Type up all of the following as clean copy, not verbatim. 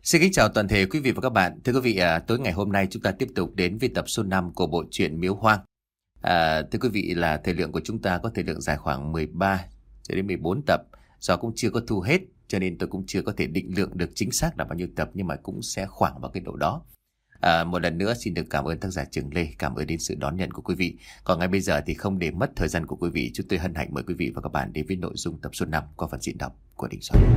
Xin kính chào toàn thể quý vị và các bạn. Thưa quý vị, tối ngày hôm nay chúng ta tiếp tục đến với tập số 5 của bộ truyện Miếu Hoang. Thưa quý vị, là thời lượng của chúng ta có thời lượng dài khoảng 13 cho đến 14 tập. Do cũng chưa có thu hết cho nên tôi cũng chưa có thể định lượng được chính xác là bao nhiêu tập, nhưng mà cũng sẽ khoảng vào cái độ đó. Một lần nữa xin được cảm ơn tác giả Trường Lê, cảm ơn đến sự đón nhận của quý vị. Còn ngay bây giờ thì không để mất thời gian của quý vị, chúng tôi hân hạnh mời quý vị và các bạn đến với nội dung tập số 5 qua phần diễn đọc của Đình Soạn.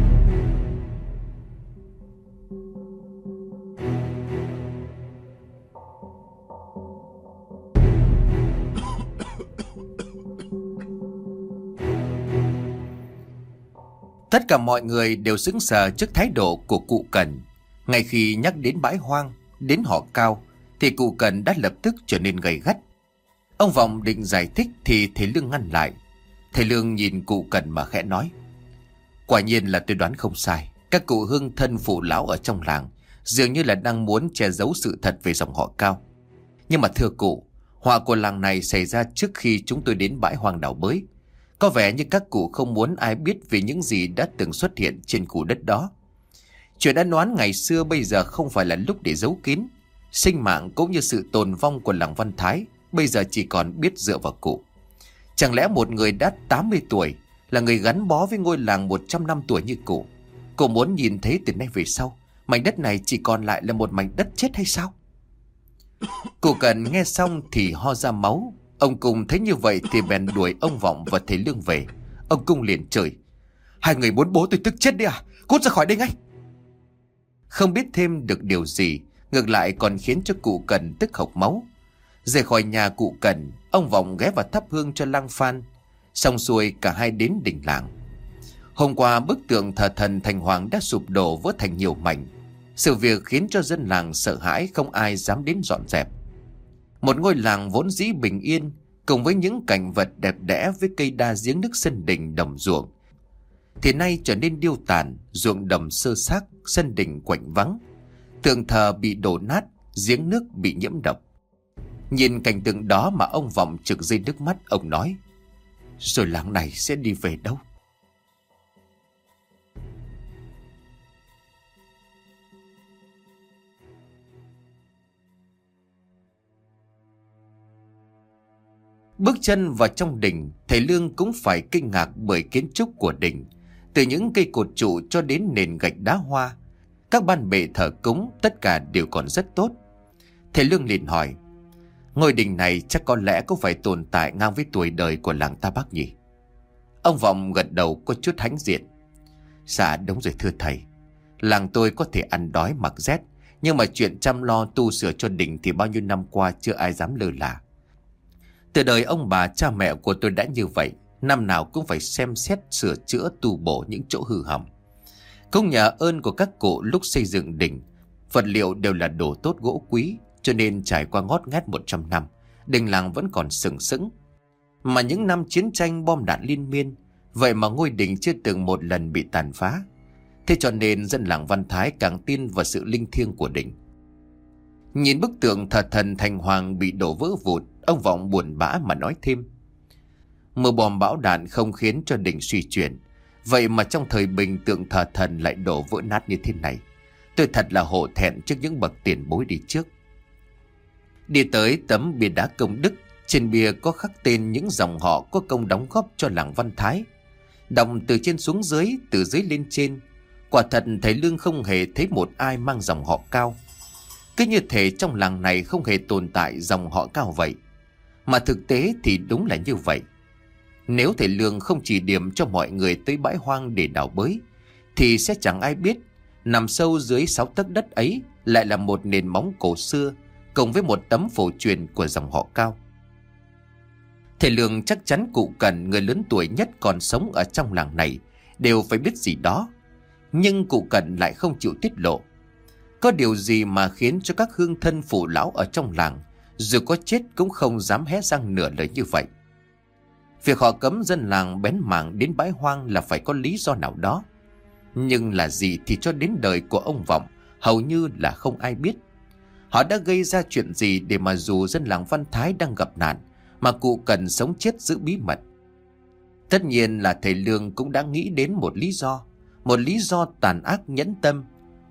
Tất cả mọi người đều sững sờ trước thái độ của cụ Cần. Ngay khi nhắc đến bãi hoang, đến họ Cao, thì cụ Cần đã lập tức trở nên gay gắt. Ông Vọng định giải thích thì thầy Lương ngăn lại. Thầy Lương nhìn cụ Cần mà khẽ nói: Quả nhiên là tôi đoán không sai. Các cụ hương thân phụ lão ở trong làng dường như là đang muốn che giấu sự thật về dòng họ Cao. Nhưng mà thưa cụ, họa của làng này xảy ra trước khi chúng tôi đến bãi hoang đào bới. Có vẻ như các cụ không muốn ai biết về những gì đã từng xuất hiện trên khu đất đó. Chuyện ân oán ngày xưa bây giờ không phải là lúc để giấu kín. Sinh mạng cũng như sự tồn vong của làng Văn Thái bây giờ chỉ còn biết dựa vào cụ. Chẳng lẽ một người đã 80 tuổi, là người gắn bó với ngôi làng 100 năm tuổi như cụ muốn nhìn thấy từ nay về sau mảnh đất này chỉ còn lại là một mảnh đất chết hay sao? Cụ Cần nghe xong thì ho ra máu. Ông Cung thấy như vậy thì bèn đuổi ông Vọng và thầy Lương về. Ông Cung liền chửi: Hai người muốn bố tôi tức chết đi à? Cút ra khỏi đây ngay! Không biết thêm được điều gì, ngược lại còn khiến cho cụ Cần tức hộc máu. Rời khỏi nhà cụ Cần, ông Vọng ghé vào thắp hương cho Lang Phan. Xong xuôi cả hai đến đình làng. Hôm qua bức tượng thờ thần Thành Hoàng đã sụp đổ vỡ thành nhiều mảnh. Sự việc khiến cho dân làng sợ hãi, không ai dám đến dọn dẹp. Một ngôi làng vốn dĩ bình yên, cùng với những cảnh vật đẹp đẽ với cây đa giếng nước sân đình đồng ruộng, thì nay trở nên điêu tàn, ruộng đồng sơ xác, sân đình quạnh vắng. Tượng thờ bị đổ nát, giếng nước bị nhiễm độc. Nhìn cảnh tượng đó mà ông Vọng trực rơi nước mắt. Ông nói: Rồi làng này sẽ đi về đâu? Bước chân vào trong đình, thầy Lương cũng phải kinh ngạc bởi kiến trúc của đình. Từ những cây cột trụ cho đến nền gạch đá hoa, các ban bệ thờ cúng, tất cả đều còn rất tốt. Thầy Lương liền hỏi: Ngôi đình này chắc có lẽ cũng phải tồn tại ngang với tuổi đời của làng ta Bắc nhỉ? Ông Vọng gật đầu có chút hãnh diện: Dạ đúng rồi thưa thầy. Làng tôi có thể ăn đói mặc rét, nhưng mà chuyện chăm lo tu sửa cho đình thì bao nhiêu năm qua chưa ai dám lơ là. Từ đời ông bà cha mẹ của tôi đã như vậy, năm nào cũng phải xem xét sửa chữa tu bổ những chỗ hư hỏng. Cũng nhờ ơn của các cụ lúc xây dựng đình, vật liệu đều là đồ tốt gỗ quý, cho nên trải qua ngót nghét 100 năm, đình làng vẫn còn sừng sững. Mà những năm chiến tranh bom đạn liên miên, vậy mà ngôi đình chưa từng một lần bị tàn phá. Thế cho nên dân làng Văn Thái càng tin vào sự linh thiêng của đình. Nhìn bức tượng thờ thần Thành Hoàng bị đổ vỡ vụn, ông Vọng buồn bã mà nói thêm: Mưa bom bão đạn không khiến cho đình suy chuyển, vậy mà trong thời bình tượng thờ thần lại đổ vỡ nát như thế này. Tôi thật là hổ thẹn trước những bậc tiền bối đi trước. Đi tới tấm bia đá công đức, trên bia có khắc tên những dòng họ có công đóng góp cho làng Văn Thái. Đọc từ trên xuống dưới, từ dưới lên trên, quả thật thầy Lương không hề thấy một ai mang dòng họ Cao. Cứ như thể trong làng này không hề tồn tại dòng họ Cao vậy. Mà thực tế thì đúng là như vậy. Nếu thầy Lương không chỉ điểm cho mọi người tới bãi hoang để đào bới, thì sẽ chẳng ai biết nằm sâu dưới 6 tấc đất ấy lại là một nền móng cổ xưa, cùng với một tấm phổ truyền của dòng họ Cao. Thầy Lương chắc chắn cụ Cần, người lớn tuổi nhất còn sống ở trong làng này, đều phải biết gì đó. Nhưng cụ Cần lại không chịu tiết lộ. Có điều gì mà khiến cho các hương thân phụ lão ở trong làng dù có chết cũng không dám hé răng nửa lời như vậy? Việc họ cấm dân làng bén mảng đến bãi hoang là phải có lý do nào đó. Nhưng là gì thì cho đến đời của ông Vọng hầu như là không ai biết. Họ đã gây ra chuyện gì để mà dù dân làng Văn Thái đang gặp nạn mà cụ Cần sống chết giữ bí mật? Tất nhiên là thầy Lương cũng đã nghĩ đến một lý do tàn ác nhẫn tâm.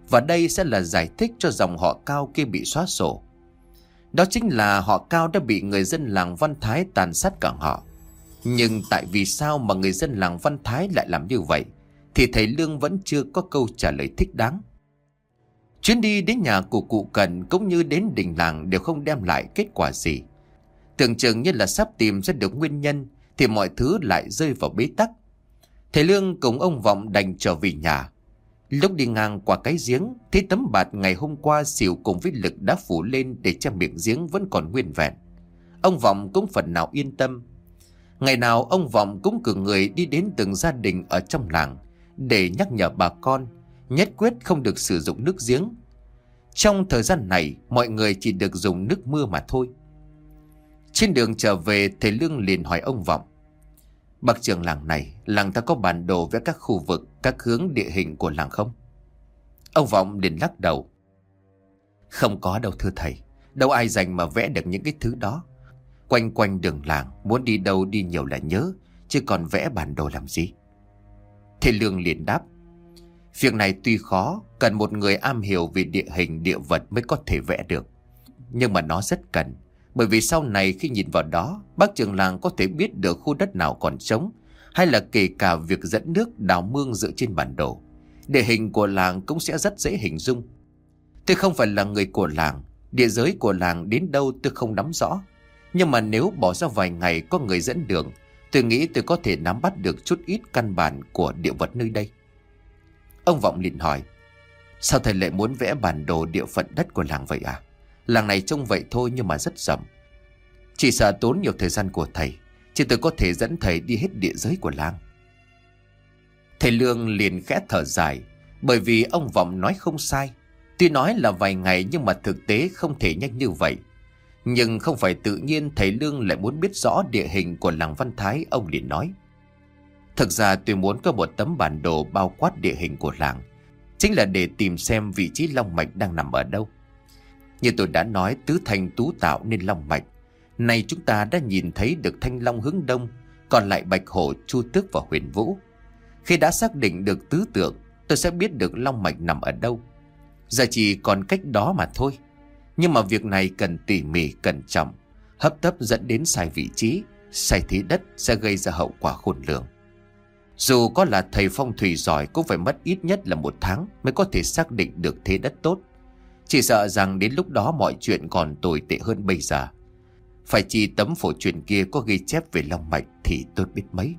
Và đây sẽ là giải thích cho dòng họ Cao kia bị xóa sổ. Đó chính là họ Cao đã bị người dân làng Văn Thái tàn sát cả họ. Nhưng tại vì sao mà người dân làng Văn Thái lại làm như vậy thì thầy Lương vẫn chưa có câu trả lời thích đáng. Chuyến đi đến nhà của cụ Cần cũng như đến đình làng đều không đem lại kết quả gì. Tưởng chừng như là sắp tìm ra được nguyên nhân thì mọi thứ lại rơi vào bế tắc. Thầy Lương cùng ông Vọng đành trở về nhà. Lúc đi ngang qua cái giếng, thấy tấm bạt ngày hôm qua xỉu cùng với lực đã phủ lên để cho miệng giếng vẫn còn nguyên vẹn. Ông Vọng cũng phần nào yên tâm. Ngày nào ông Vọng cũng cử người đi đến từng gia đình ở trong làng để nhắc nhở bà con nhất quyết không được sử dụng nước giếng. Trong thời gian này, mọi người chỉ được dùng nước mưa mà thôi. Trên đường trở về, thầy Lương liền hỏi ông Vọng: "Bác trưởng làng này, làng ta có bản đồ với các khu vực, các hướng địa hình của làng không?" Ông Vọng liền lắc đầu: "Không có đâu thưa thầy. Đâu ai dành mà vẽ được những cái thứ đó. Quanh quanh đường làng, muốn đi đâu đi nhiều là nhớ, chứ còn vẽ bản đồ làm gì?" Thầy Lương liền đáp: "Việc này tuy khó, cần một người am hiểu về địa hình địa vật mới có thể vẽ được. Nhưng mà nó rất cần. Bởi vì sau này khi nhìn vào đó, bác trưởng làng có thể biết được khu đất nào còn trống, hay là kể cả việc dẫn nước đào mương dựa trên bản đồ. Địa hình của làng cũng sẽ rất dễ hình dung. Tôi không phải là người của làng, địa giới của làng đến đâu tôi không nắm rõ. Nhưng mà nếu bỏ ra vài ngày có người dẫn đường, tôi nghĩ tôi có thể nắm bắt được chút ít căn bản của địa vật nơi đây." Ông Vọng liền hỏi: "Sao thầy lại muốn vẽ bản đồ địa phận đất của làng vậy à? Làng này trông vậy thôi nhưng mà rất rộng. Chỉ sợ tốn nhiều thời gian của thầy, chứ tôi có thể dẫn thầy đi hết địa giới của làng." Thầy Lương liền khẽ thở dài, bởi vì ông Vọng nói không sai. Tuy nói là vài ngày nhưng mà thực tế không thể nhanh như vậy. Nhưng không phải tự nhiên thầy Lương lại muốn biết rõ địa hình của làng Văn Thái. Ông liền nói: "Thực ra tôi muốn có một tấm bản đồ bao quát địa hình của làng, chính là để tìm xem vị trí long mạch đang nằm ở đâu. Như tôi đã nói, tứ thanh tú tạo nên long mạch. Này chúng ta đã nhìn thấy được thanh long hướng đông, còn lại bạch hổ, chu tước và huyền vũ. Khi đã xác định được tứ tượng, tôi sẽ biết được long mạch nằm ở đâu. Giờ chỉ còn cách đó mà thôi. Nhưng mà việc này cần tỉ mỉ, cẩn trọng. Hấp tấp dẫn đến sai vị trí, sai thế đất sẽ gây ra hậu quả khôn lường. Dù có là thầy phong thủy giỏi cũng phải mất ít nhất là 1 tháng mới có thể xác định được thế đất tốt. Chỉ sợ rằng đến lúc đó mọi chuyện còn tồi tệ hơn bây giờ. Phải chi tấm phổ truyền kia có ghi chép về long mạch thì tốt biết mấy."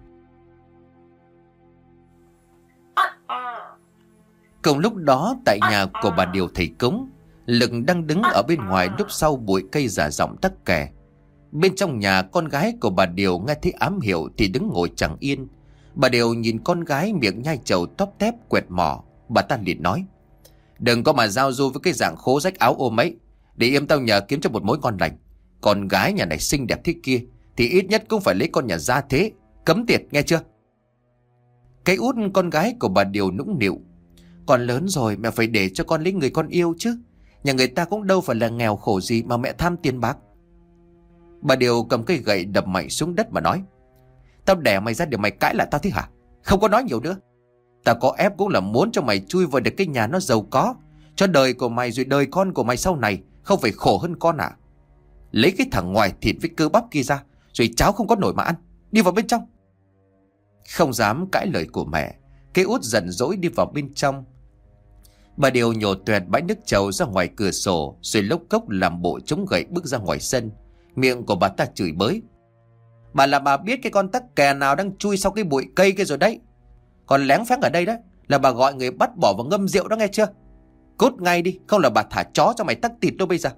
Cùng lúc đó, tại nhà của bà Điều thầy cúng, Lực đang đứng ở bên ngoài núp sau bụi cây giả giọng tắc kè. Bên trong nhà, con gái của bà Điều nghe thấy ám hiệu thì đứng ngồi chẳng yên. Bà Điều nhìn con gái miệng nhai trầu tóp tép quẹt mỏ. Bà ta liền nói: "Đừng có mà giao du với cái dạng khố rách áo ôm ấy. Để im tao nhờ kiếm cho một mối ngon lành. Con gái nhà này xinh đẹp thế kia thì ít nhất cũng phải lấy con nhà gia thế. Cấm tiệt nghe chưa?" Cái út con gái của bà Điều nũng nịu: "Con lớn rồi, mẹ phải để cho con lấy người con yêu chứ. Nhà người ta cũng đâu phải là nghèo khổ gì mà mẹ tham tiền bạc." Bà Điều cầm cây gậy đập mạnh xuống đất mà nói: "Tao đẻ mày ra để mày cãi lại tao thế hả? Không có nói nhiều nữa. Tao có ép cũng là muốn cho mày chui vào được cái nhà nó giàu có, cho đời của mày rồi đời con của mày sau này không phải khổ hơn con à? Lấy cái thằng ngoài thịt với cơ bắp kia ra, rồi cháo không có nổi mà ăn. Đi vào bên trong." Không dám cãi lời của mẹ, cái út giận dỗi đi vào bên trong. Bà Điều nhổ toẹt bãi nước trầu ra ngoài cửa sổ, rồi lốc cốc làm bộ chống gậy bước ra ngoài sân. Miệng của bà ta chửi bới: "Bà là bà biết cái con tắc kè nào đang chui sau cái bụi cây kia rồi đấy. Còn lén phén ở đây đó là bà gọi người bắt bỏ vào ngâm rượu đó nghe chưa? Cút ngay đi, không là bà thả chó cho mày tắc thịt đâu bây giờ."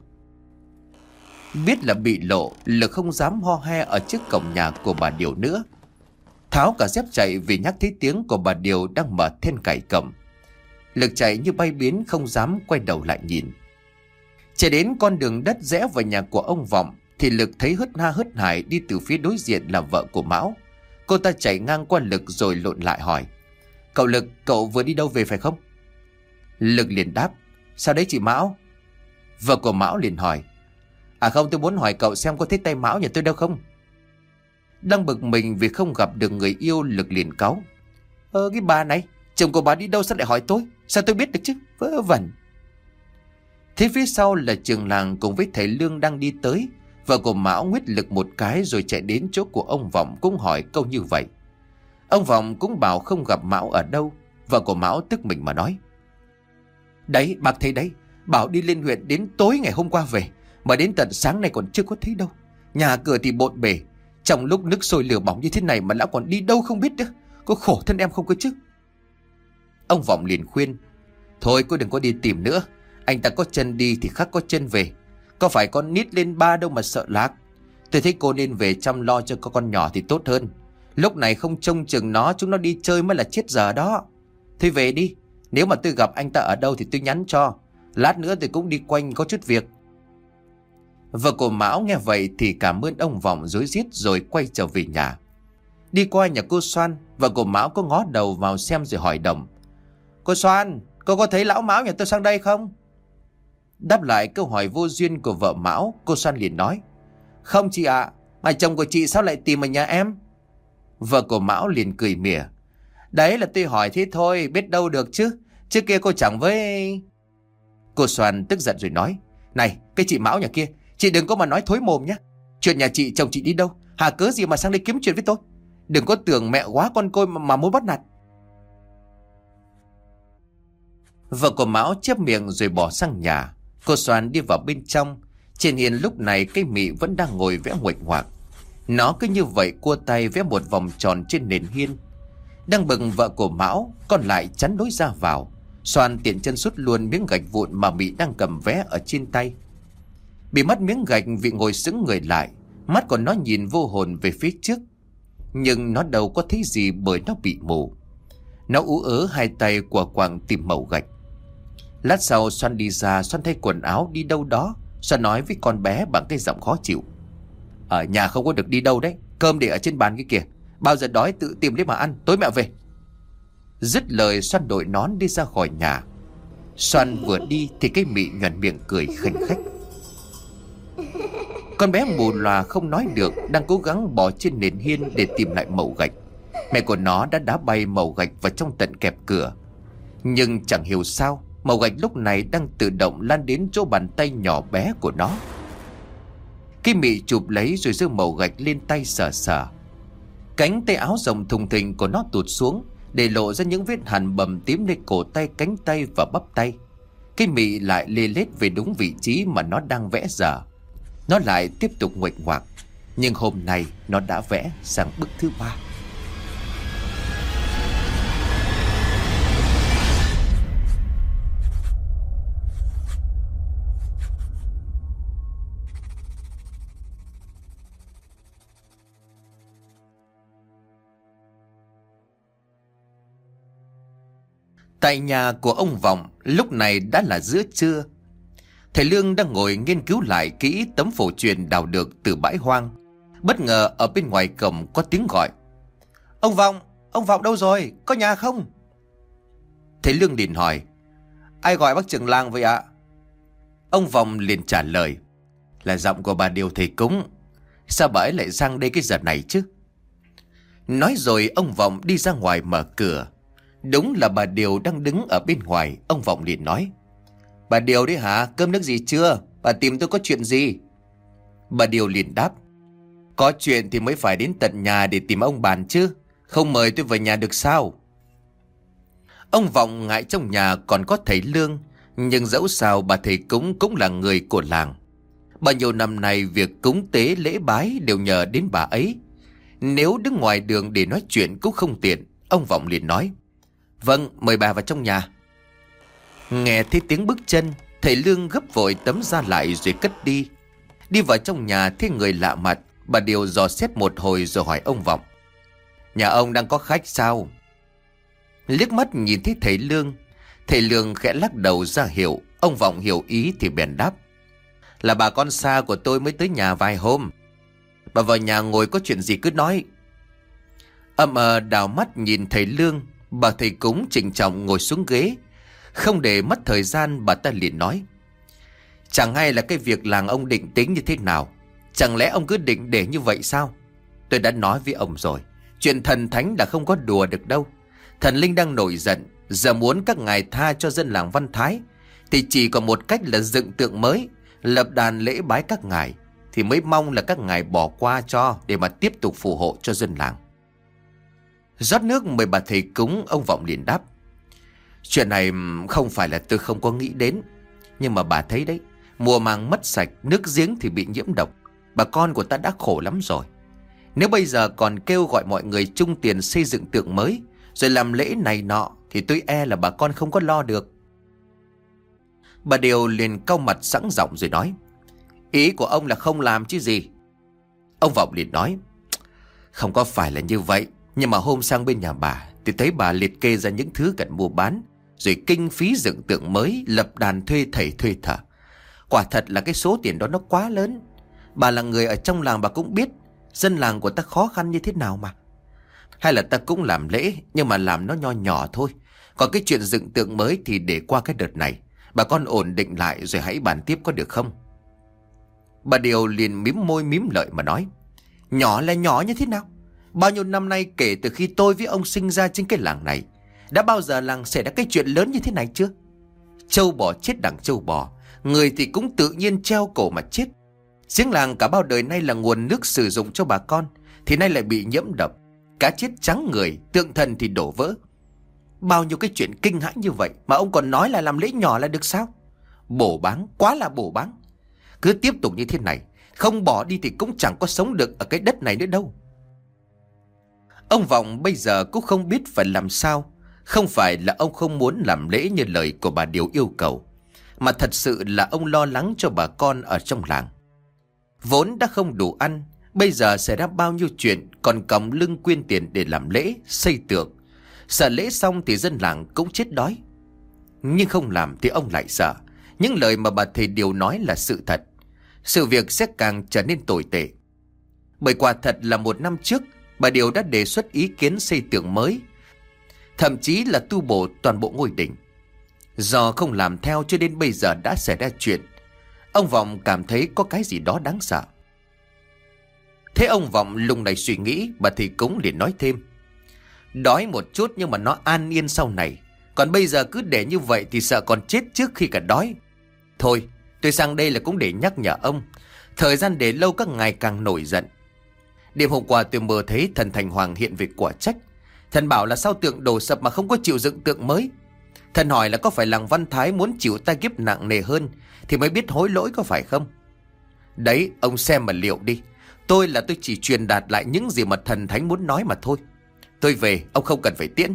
Biết là bị lộ, Lực không dám ho he ở trước cổng nhà của bà Điều nữa. Tháo cả dép chạy vì nhắc thấy tiếng của bà Điều đang mở then cài cổng. Lực chạy như bay biến, không dám quay đầu lại nhìn. Chạy đến con đường đất rẽ vào nhà của ông Vọng thì Lực thấy hớt ha hớt hải đi từ phía đối diện là vợ của Mão. Cô ta chạy ngang qua Lực rồi lộn lại hỏi: "Cậu Lực, cậu vừa đi đâu về phải không?" Lực liền đáp: "Sao đấy chị Mão?" Vợ của Mão liền hỏi: "À không, tôi muốn hỏi cậu xem có thấy tay Mão nhà tôi đâu không?" Đang bực mình vì không gặp được người yêu, Lực liền cáu: Cái bà này, Chồng của bà đi đâu sao lại hỏi tôi? Sao tôi biết được chứ? Vớ vẩn. Thế phía sau là trường làng cùng với thầy Lương đang đi tới. Vợ của Mão nguyết lực một cái rồi chạy đến chỗ của ông Vọng cũng hỏi câu như vậy. Ông Vọng cũng bảo không gặp Mão ở đâu. Vợ của Mão tức mình mà nói: Đấy, bác thấy đấy, bảo đi lên huyện đến tối ngày hôm qua về, mà đến tận sáng nay còn chưa có thấy đâu. Nhà cửa thì bộn bề, trong lúc nước sôi lửa bỏng như thế này mà lão còn đi đâu không biết nữa. Có khổ thân em không cơ chứ? Ông Vọng liền khuyên: Thôi cô đừng có đi tìm nữa. Anh ta có chân đi thì khắc có chân về. Có phải con nít lên ba đâu mà sợ lạc. Tôi thấy cô nên về chăm lo cho con nhỏ thì tốt hơn. Lúc này không trông chừng nó, chúng nó đi chơi mới là chết giờ đó. Thôi về đi. Nếu mà tôi gặp anh ta ở đâu thì tôi nhắn cho. Lát nữa tôi cũng đi quanh có chút việc. Vợ của Mão nghe vậy thì cảm ơn ông Vọng rối rít rồi quay trở về nhà. Đi qua nhà cô Xoan, vợ của Mão có ngó đầu vào xem rồi hỏi Đồng: Cô Xoan, cô có thấy lão Mão nhà tôi sang đây không? Đáp lại câu hỏi vô duyên của vợ Mão, cô Xoan liền nói: Không chị ạ, mà chồng của chị sao lại tìm ở nhà em? Vợ của Mão liền cười mỉa: Đấy là tôi hỏi thế thôi, biết đâu được chứ. Trước kia cô chẳng với... Cô Xoan tức giận rồi nói: Này, cái chị Mão nhà kia, chị đừng có mà nói thối mồm nhé. Chuyện nhà chị, chồng chị đi đâu, hà cớ gì mà sang đây kiếm chuyện với tôi? Đừng có tưởng mẹ quá con côi mà muốn bắt nạt. Vợ của Mão chép miệng rồi bỏ sang nhà. Cô Xoan đi vào bên trong. Trên hiên lúc này cây mị vẫn đang ngồi vẽ nguệch ngoạc. Nó cứ như vậy cua tay vẽ một vòng tròn trên nền hiên. Đang bừng vợ của Mão còn lại chắn lối ra vào. Xoan tiện chân sút luôn miếng gạch vụn mà Mị đang cầm vẽ ở trên tay. Bị mất miếng gạch, Vị ngồi sững người lại. Mắt của nó nhìn vô hồn về phía trước, nhưng nó đâu có thấy gì bởi nó bị mù. Nó ú ớ hai tay của quàng tìm mẩu gạch. Lát sau Xoan đi ra. Xoan thay quần áo đi đâu đó. Xoan nói với con bé bằng cái giọng khó chịu: Ở nhà không có được đi đâu đấy. Cơm để ở trên bàn kia kìa. Bao giờ đói tự tìm lấy mà ăn, tối mẹ về. Dứt lời Xoan đội nón đi ra khỏi nhà. Xoan vừa đi thì cái Mị nhoẻn miệng cười khanh khách. Con bé mù lòa không nói được, đang cố gắng bò trên nền hiên để tìm lại mẩu gạch. Mẹ của nó đã đá bay mẩu gạch vào trong tận kẹp cửa. Nhưng chẳng hiểu sao mẩu gạch lúc này đang tự động lan đến chỗ bàn tay nhỏ bé của nó. Cái Mị chụp lấy rồi giơ mẩu gạch lên tay sờ sờ. Cánh tay áo rộng thùng thình của nó tụt xuống, để lộ ra những vết hằn bầm tím lên cổ tay, cánh tay và bắp tay. Cái Mị lại lê lết về đúng vị trí mà nó đang vẽ giờ. Nó lại tiếp tục nguệch ngoạc, nhưng hôm nay nó đã vẽ sang bức thứ 3. Tại nhà của ông Vọng, lúc này đã là giữa trưa. Thầy Lương đang ngồi nghiên cứu lại kỹ tấm phổ truyền đào được từ bãi hoang. Bất ngờ ở bên ngoài cổng có tiếng gọi: Ông Vọng đâu rồi, có nhà không? Thầy Lương liền hỏi: Ai gọi bác trưởng làng vậy ạ? Ông Vọng liền trả lời: Là giọng của bà Điều thầy cúng. Sao bà ấy lại sang đây cái giờ này chứ? Nói rồi ông Vọng đi ra ngoài mở cửa. Đúng là bà Điều đang đứng ở bên ngoài. Ông Vọng liền nói: Bà Điều đấy hả? Cơm nước gì chưa? Bà tìm tôi có chuyện gì? Bà Điều liền đáp: Có chuyện thì mới phải đến tận nhà để tìm ông bàn chứ. Không mời tôi vào nhà được sao? Ông Vọng ngại trong nhà còn có thầy Lương, nhưng dẫu sao bà thầy cúng cũng là người của làng. Bao nhiêu năm nay việc cúng tế lễ bái đều nhờ đến bà ấy. Nếu đứng ngoài đường để nói chuyện cũng không tiện. Ông Vọng liền nói: Vâng, mời bà vào trong nhà. Nghe thấy tiếng bước chân, thầy Lương gấp vội tấm ra lại rồi cất đi. Đi vào trong nhà thấy người lạ mặt, bà Điều dò xét một hồi rồi hỏi ông Vọng: Nhà ông đang có khách sao? Liếc mắt nhìn thấy thầy Lương khẽ lắc đầu ra hiệu. Ông Vọng hiểu ý thì bèn đáp: Là bà con xa của tôi mới tới nhà vài hôm. Bà vào nhà ngồi, có chuyện gì cứ nói. Đảo mắt nhìn thầy Lương, bà thầy cúng trịnh trọng ngồi xuống ghế. Không để mất thời gian, bà ta liền nói: Chẳng hay là cái việc làng ông định tính như thế nào? Chẳng lẽ ông cứ định để như vậy sao? Tôi đã nói với ông rồi, chuyện thần thánh là không có đùa được đâu. Thần linh đang nổi giận, giờ muốn các ngài tha cho dân làng Văn Thái thì chỉ có một cách là dựng tượng mới, lập đàn lễ bái các ngài, thì mới mong là các ngài bỏ qua cho để mà tiếp tục phù hộ cho dân làng. Rót nước mời bà thầy cúng, ông Vọng liền đáp: Chuyện này không phải là tôi không có nghĩ đến, nhưng mà bà thấy đấy, mùa màng mất sạch, nước giếng thì bị nhiễm độc, bà con của ta đã khổ lắm rồi. Nếu bây giờ còn kêu gọi mọi người chung tiền xây dựng tượng mới rồi làm lễ này nọ thì tôi e là bà con không có lo được. Bà Điều liền cau mặt sẵn giọng rồi nói: Ý của ông là không làm chứ gì. Ông Vọng liền nói: Không có phải là như vậy, nhưng mà hôm sang bên nhà bà thì thấy bà liệt kê ra những thứ cần mua bán, rồi kinh phí dựng tượng mới, lập đàn, thuê thầy thuê thợ. Quả thật là cái số tiền đó nó quá lớn. Bà là người ở trong làng, bà cũng biết dân làng của ta khó khăn như thế nào mà. Hay là ta cũng làm lễ, nhưng mà làm nó nho nhỏ thôi. Còn cái chuyện dựng tượng mới thì để qua cái đợt này, bà con ổn định lại rồi hãy bàn tiếp, có được không? Bà Điều liền mím môi mím lợi mà nói: Nhỏ là nhỏ như thế nào? Bao nhiêu năm nay kể từ khi tôi với ông sinh ra trên cái làng này, đã bao giờ làng xảy ra cái chuyện lớn như thế này chưa? Trâu bò chết đằng trâu bò, người thì cũng tự nhiên treo cổ mà chết. Giếng làng cả bao đời nay là nguồn nước sử dụng cho bà con, thì nay lại bị nhiễm độc, cá chết trắng người, tượng thần thì đổ vỡ. Bao nhiêu cái chuyện kinh hãi như vậy mà ông còn nói là làm lễ nhỏ là được sao? Bổ báng, quá là bổ báng. Cứ tiếp tục như thế này, không bỏ đi thì cũng chẳng có sống được ở cái đất này nữa đâu. Ông Vọng bây giờ cũng không biết phải làm sao. Không phải là ông không muốn làm lễ như lời của bà Điều yêu cầu, mà thật sự là ông lo lắng cho bà con ở trong làng. Vốn đã không đủ ăn, bây giờ xảy ra bao nhiêu chuyện, còn còng lưng quyên tiền để làm lễ, xây tượng. Sợ lễ xong thì dân làng cũng chết đói. Nhưng không làm thì ông lại sợ những lời mà bà thầy Điều nói là sự thật. Sự việc sẽ càng trở nên tồi tệ. Bởi quả thật là một năm trước, bà Điều đã đề xuất ý kiến xây tượng mới, thậm chí là tu bổ toàn bộ ngôi đình. Do không làm theo cho đến bây giờ đã xảy ra chuyện. Ông Vọng cảm thấy có cái gì đó đáng sợ. Thế ông Vọng lùng này suy nghĩ, bà thầy cúng liền nói thêm: Đói một chút nhưng mà nó an yên sau này. Còn bây giờ cứ để như vậy thì sợ còn chết trước khi cả đói. Thôi, tôi sang đây là cũng để nhắc nhở ông. Thời gian để lâu các ngài càng nổi giận. Đêm hôm qua tôi mơ thấy thần Thành Hoàng hiện về quả trách. Thần bảo là sao tượng đổ sập mà không có chịu dựng tượng mới. Thần hỏi là có phải làng Văn Thái muốn chịu tai kiếp nặng nề hơn thì mới biết hối lỗi, có phải không? Đấy, ông xem mà liệu đi. Tôi chỉ truyền đạt lại những gì mà thần thánh muốn nói mà thôi. Tôi về, ông không cần phải tiễn.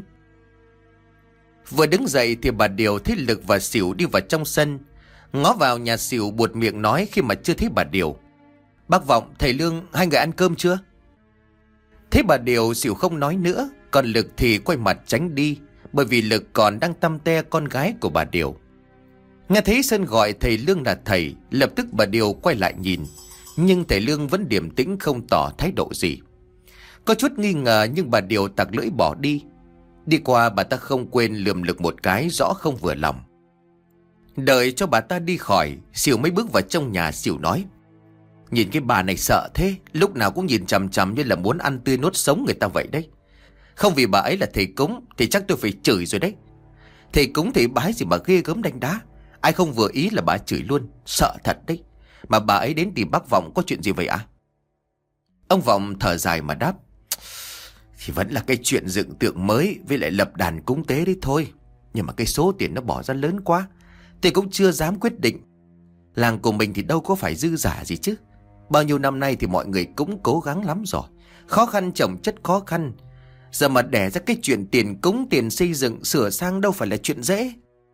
Vừa đứng dậy thì bà Điều thấy Lực và Xỉu đi vào trong sân. Ngó vào nhà Xỉu buột miệng nói khi mà chưa thấy bà Điều: Bác Vọng, thầy Lương, hai người ăn cơm chưa? Thế bà Điều, Xỉu không nói nữa. Còn Lực thì quay mặt tránh đi, bởi vì Lực còn đang tăm te con gái của bà Điều. Nghe thấy Sơn gọi thầy Lương là thầy, lập tức bà Điều quay lại nhìn. Nhưng thầy Lương vẫn điềm tĩnh, không tỏ thái độ gì. Có chút nghi ngờ nhưng bà Điều tặc lưỡi bỏ đi. Đi qua bà ta không quên lườm Lực một cái, rõ không vừa lòng. Đợi cho bà ta đi khỏi, Xỉu mới bước vào trong nhà. Xỉu nói: Nhìn cái bà này sợ thế, lúc nào cũng nhìn chằm chằm như là muốn ăn tươi nuốt sống người ta vậy đấy. Không vì bà ấy là thầy cúng thì chắc tôi phải chửi rồi đấy. Thầy cúng thì bái gì mà ghê gớm đánh đá. Ai không vừa ý là bà chửi luôn, sợ thật đấy. Mà bà ấy đến tìm bác Vọng có chuyện gì vậy ạ? Ông Vọng thở dài mà đáp: Thì vẫn là cái chuyện dựng tượng mới với lại lập đàn cúng tế đấy thôi. Nhưng mà cái số tiền nó bỏ ra lớn quá, tôi cũng chưa dám quyết định. Làng của mình thì đâu có phải dư giả gì chứ. Bao nhiêu năm nay thì mọi người cũng cố gắng lắm rồi. Khó khăn chồng chất khó khăn. Giờ mà đẻ ra cái chuyện tiền cúng, tiền xây dựng, sửa sang đâu phải là chuyện dễ.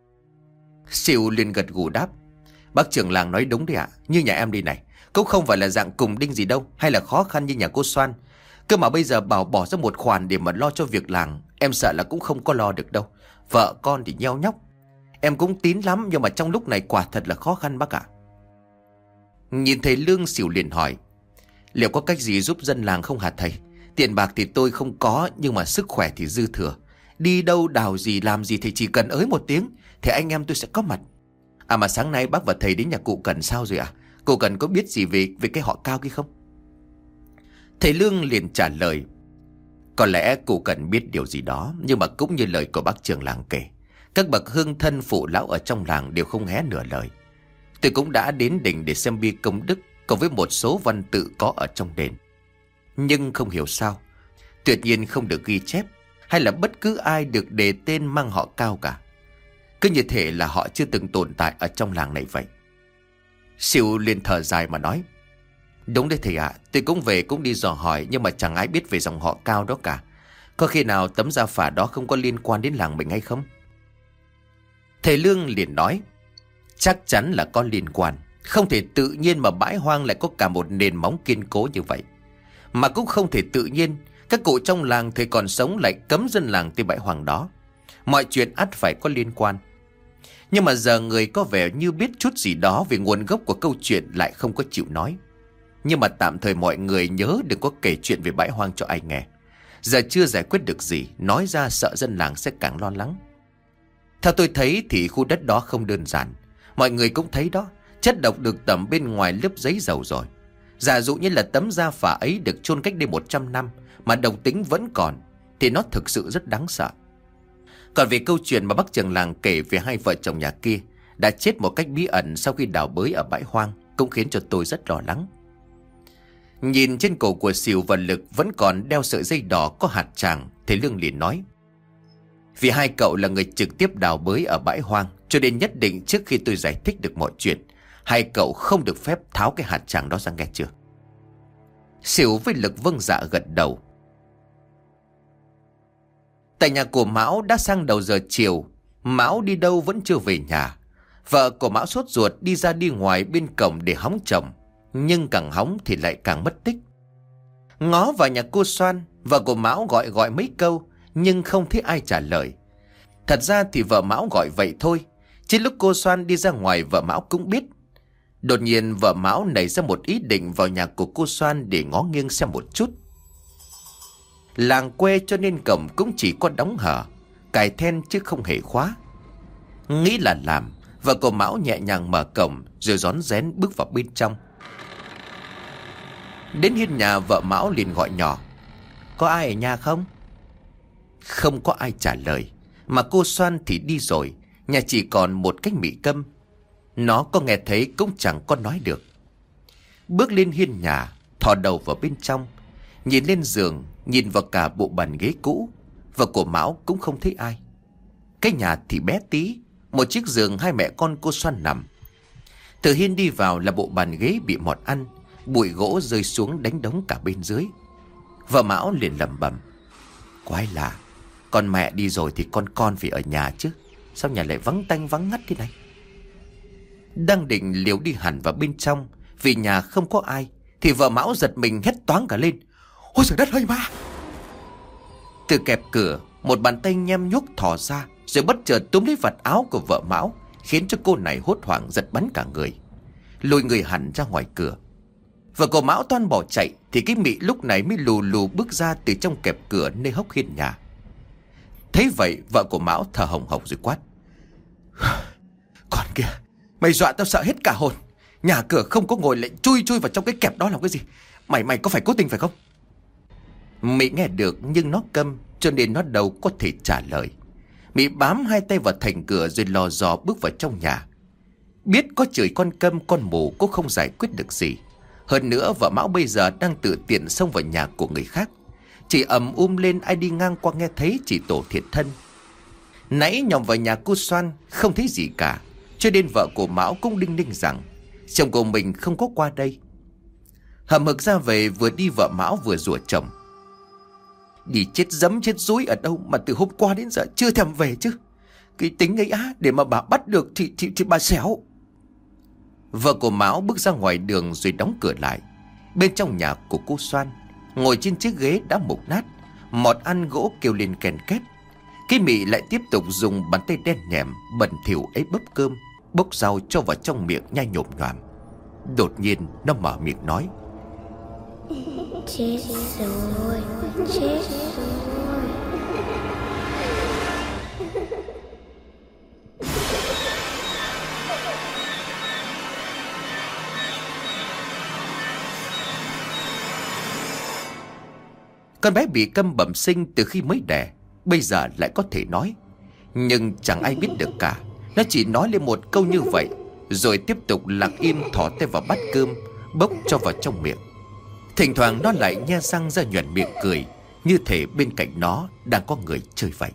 Xỉu liền gật gù đáp: Bác trưởng làng nói đúng đấy ạ. Như nhà em đi này, cũng không phải là dạng cùng đinh gì đâu, hay là khó khăn như nhà cô Soan. Cơ mà bây giờ bảo bỏ ra một khoản để mà lo cho việc làng, em sợ là cũng không có lo được đâu. Vợ con thì nheo nhóc. Em cũng tín lắm, nhưng mà trong lúc này quả thật là khó khăn bác ạ. Nhìn thấy Lương, Xỉu liền hỏi: Liệu có cách gì giúp dân làng không hả thầy? Tiền bạc thì tôi không có, nhưng mà sức khỏe thì dư thừa. Đi đâu đào gì làm gì thì chỉ cần ới một tiếng thì anh em tôi sẽ có mặt. À mà sáng nay bác và thầy đến nhà cụ Cần sao rồi à? Cụ Cần có biết gì về cái họ Cao kia không? Thầy Lương liền trả lời: Có lẽ cụ cần biết điều gì đó, nhưng mà cũng như lời của bác trưởng làng kể, các bậc hương thân phụ lão ở trong làng đều không hé nửa lời. Tôi cũng đã đến đỉnh để xem bia công đức cùng với một số văn tự có ở trong đền. Nhưng không hiểu sao, tuyệt nhiên không được ghi chép hay là bất cứ ai được đề tên mang họ Cao cả. Cứ như thể là họ chưa từng tồn tại ở trong làng này vậy. Siêu liền thở dài mà nói: Đúng đấy thầy ạ, tôi cũng về cũng đi dò hỏi, nhưng mà chẳng ai biết về dòng họ Cao đó cả. Có khi nào tấm gia phả đó không có liên quan đến làng mình hay không? Thầy Lương liền nói: Chắc chắn là có liên quan. Không thể tự nhiên mà bãi hoang lại có cả một nền móng kiên cố như vậy. Mà cũng không thể tự nhiên các cụ trong làng thời còn sống lại cấm dân làng tới bãi hoang đó. Mọi chuyện ắt phải có liên quan. Nhưng mà giờ người có vẻ như biết chút gì đó về nguồn gốc của câu chuyện lại không có chịu nói. Nhưng mà tạm thời mọi người nhớ đừng có kể chuyện về bãi hoang cho ai nghe. Giờ chưa giải quyết được gì, nói ra sợ dân làng sẽ càng lo lắng. Theo tôi thấy thì khu đất đó không đơn giản. Mọi người cũng thấy đó, chất độc được tẩm bên ngoài lớp giấy dầu rồi. Giả dụ như là tấm da phả ấy được chôn cách đây 100 năm mà độc tính vẫn còn, thì nó thực sự rất đáng sợ. Còn về câu chuyện mà bác trưởng làng kể về hai vợ chồng nhà kia đã chết một cách bí ẩn sau khi đào bới ở bãi hoang cũng khiến cho tôi rất lo lắng. Nhìn trên cổ của Sìu và Lực vẫn còn đeo sợi dây đỏ có hạt tràng, thầy Lương liền nói: Vì hai cậu là người trực tiếp đào bới ở bãi hoang, cho nên nhất định trước khi tôi giải thích được mọi chuyện, hai cậu không được phép tháo cái hạt tràng đó ra, nghe chưa? Sìu với Lực vâng dạ gật đầu. Tại nhà của Mão đã sang đầu giờ chiều. Mão đi đâu vẫn chưa về nhà. Vợ của Mão sốt ruột đi ra đi ngoài bên cổng để hóng chồng, nhưng càng hóng thì lại càng mất tích. Ngó vào nhà cô Soan, vợ của Mão gọi mấy câu nhưng không thấy ai trả lời. Thật ra thì vợ Mão gọi vậy thôi, chứ lúc cô Soan đi ra ngoài vợ Mão cũng biết. Đột nhiên vợ Mão nảy ra một ý định vào nhà của cô Soan để ngó nghiêng xem một chút. Làng quê cho nên cổng cũng chỉ có đóng hở, cài then chứ không hề khóa. Nghĩ là làm, vợ của Mão nhẹ nhàng mở cổng rồi rón rén bước vào bên trong. Đến hiên nhà vợ Mão liền gọi nhỏ: Có ai ở nhà không? Không có ai trả lời. Mà cô Soan thì đi rồi, nhà chỉ còn một cái mị câm. Nó có nghe thấy cũng chẳng có nói được. Bước lên hiên nhà, thò đầu vào bên trong, nhìn lên giường, nhìn vào cả bộ bàn ghế cũ. Vợ của Mão cũng không thấy ai. Cái nhà thì bé tí, một chiếc giường hai mẹ con cô Soan nằm. Từ hiên đi vào là bộ bàn ghế bị mọt ăn, bụi gỗ rơi xuống đánh đống cả bên dưới. Vợ Mão liền lẩm bẩm: Quái lạ, con mẹ đi rồi thì con phải ở nhà chứ, sao nhà lại vắng tanh vắng ngắt thế này? Đang định liều đi hẳn vào bên trong vì nhà không có ai, thì vợ Mão giật mình hét toáng cả lên: Ôi trời đất ơi ma! Từ kẹp cửa, một bàn tay nhem nhuốc thò ra, rồi bất chợt túm lấy vạt áo của vợ Mão, khiến cho cô này hốt hoảng giật bắn cả người, lùi người hẳn ra ngoài cửa. Vợ của Mão toan bỏ chạy thì cái mị lúc này mới lù lù bước ra từ trong kẹp cửa nơi hốc hiên nhà. Thấy vậy vợ của Mão thở hồng hộc rồi quát: Con kia, mày dọa tao sợ hết cả hồn. Nhà cửa không có ngồi lại chui vào trong cái kẹp đó làm cái gì? Mày có phải cố tình phải không? Mị nghe được nhưng nó câm, cho nên nó đâu có thể trả lời. Mị bám hai tay vào thành cửa rồi lò dò bước vào trong nhà. Biết có chửi con câm con mù cũng không giải quyết được gì. Hơn nữa vợ Mão bây giờ đang tự tiện xông vào nhà của người khác, chỉ ầm lên ai đi ngang qua nghe thấy chỉ tổ thiệt thân. Nãy nhòm vào nhà cô Soan không thấy gì cả, cho nên vợ của Mão cũng đinh ninh rằng chồng của mình không có qua đây. Hậm hực ra về, vừa đi vợ Mão vừa rủa chồng: Đi chết dẫm chết dúi ở đâu mà từ hôm qua đến giờ chưa thèm về chứ? Cái tính ấy á, để mà bà bắt được thì bà xéo. Vợ của Mão bước ra ngoài đường rồi đóng cửa lại. Bên trong nhà của cô Soan, ngồi trên chiếc ghế đã mục nát, mọt ăn gỗ kêu lên kèn két. Cái mị lại tiếp tục dùng bàn tay đen nhẹm bẩn thỉu ấy bấp cơm, bốc rau cho vào trong miệng nhai nhồm nhoàm. Đột nhiên nó mở miệng nói: Chết rồi, chết rồi. Con bé bị câm bẩm sinh từ khi mới đẻ, bây giờ lại có thể nói. Nhưng chẳng ai biết được cả. Nó chỉ nói lên một câu như vậy, rồi tiếp tục lặng im thò tay vào bát cơm, bốc cho vào trong miệng. Thỉnh thoảng nó lại nhe răng ra nhoẻn miệng cười, như thể bên cạnh nó đang có người chơi vậy.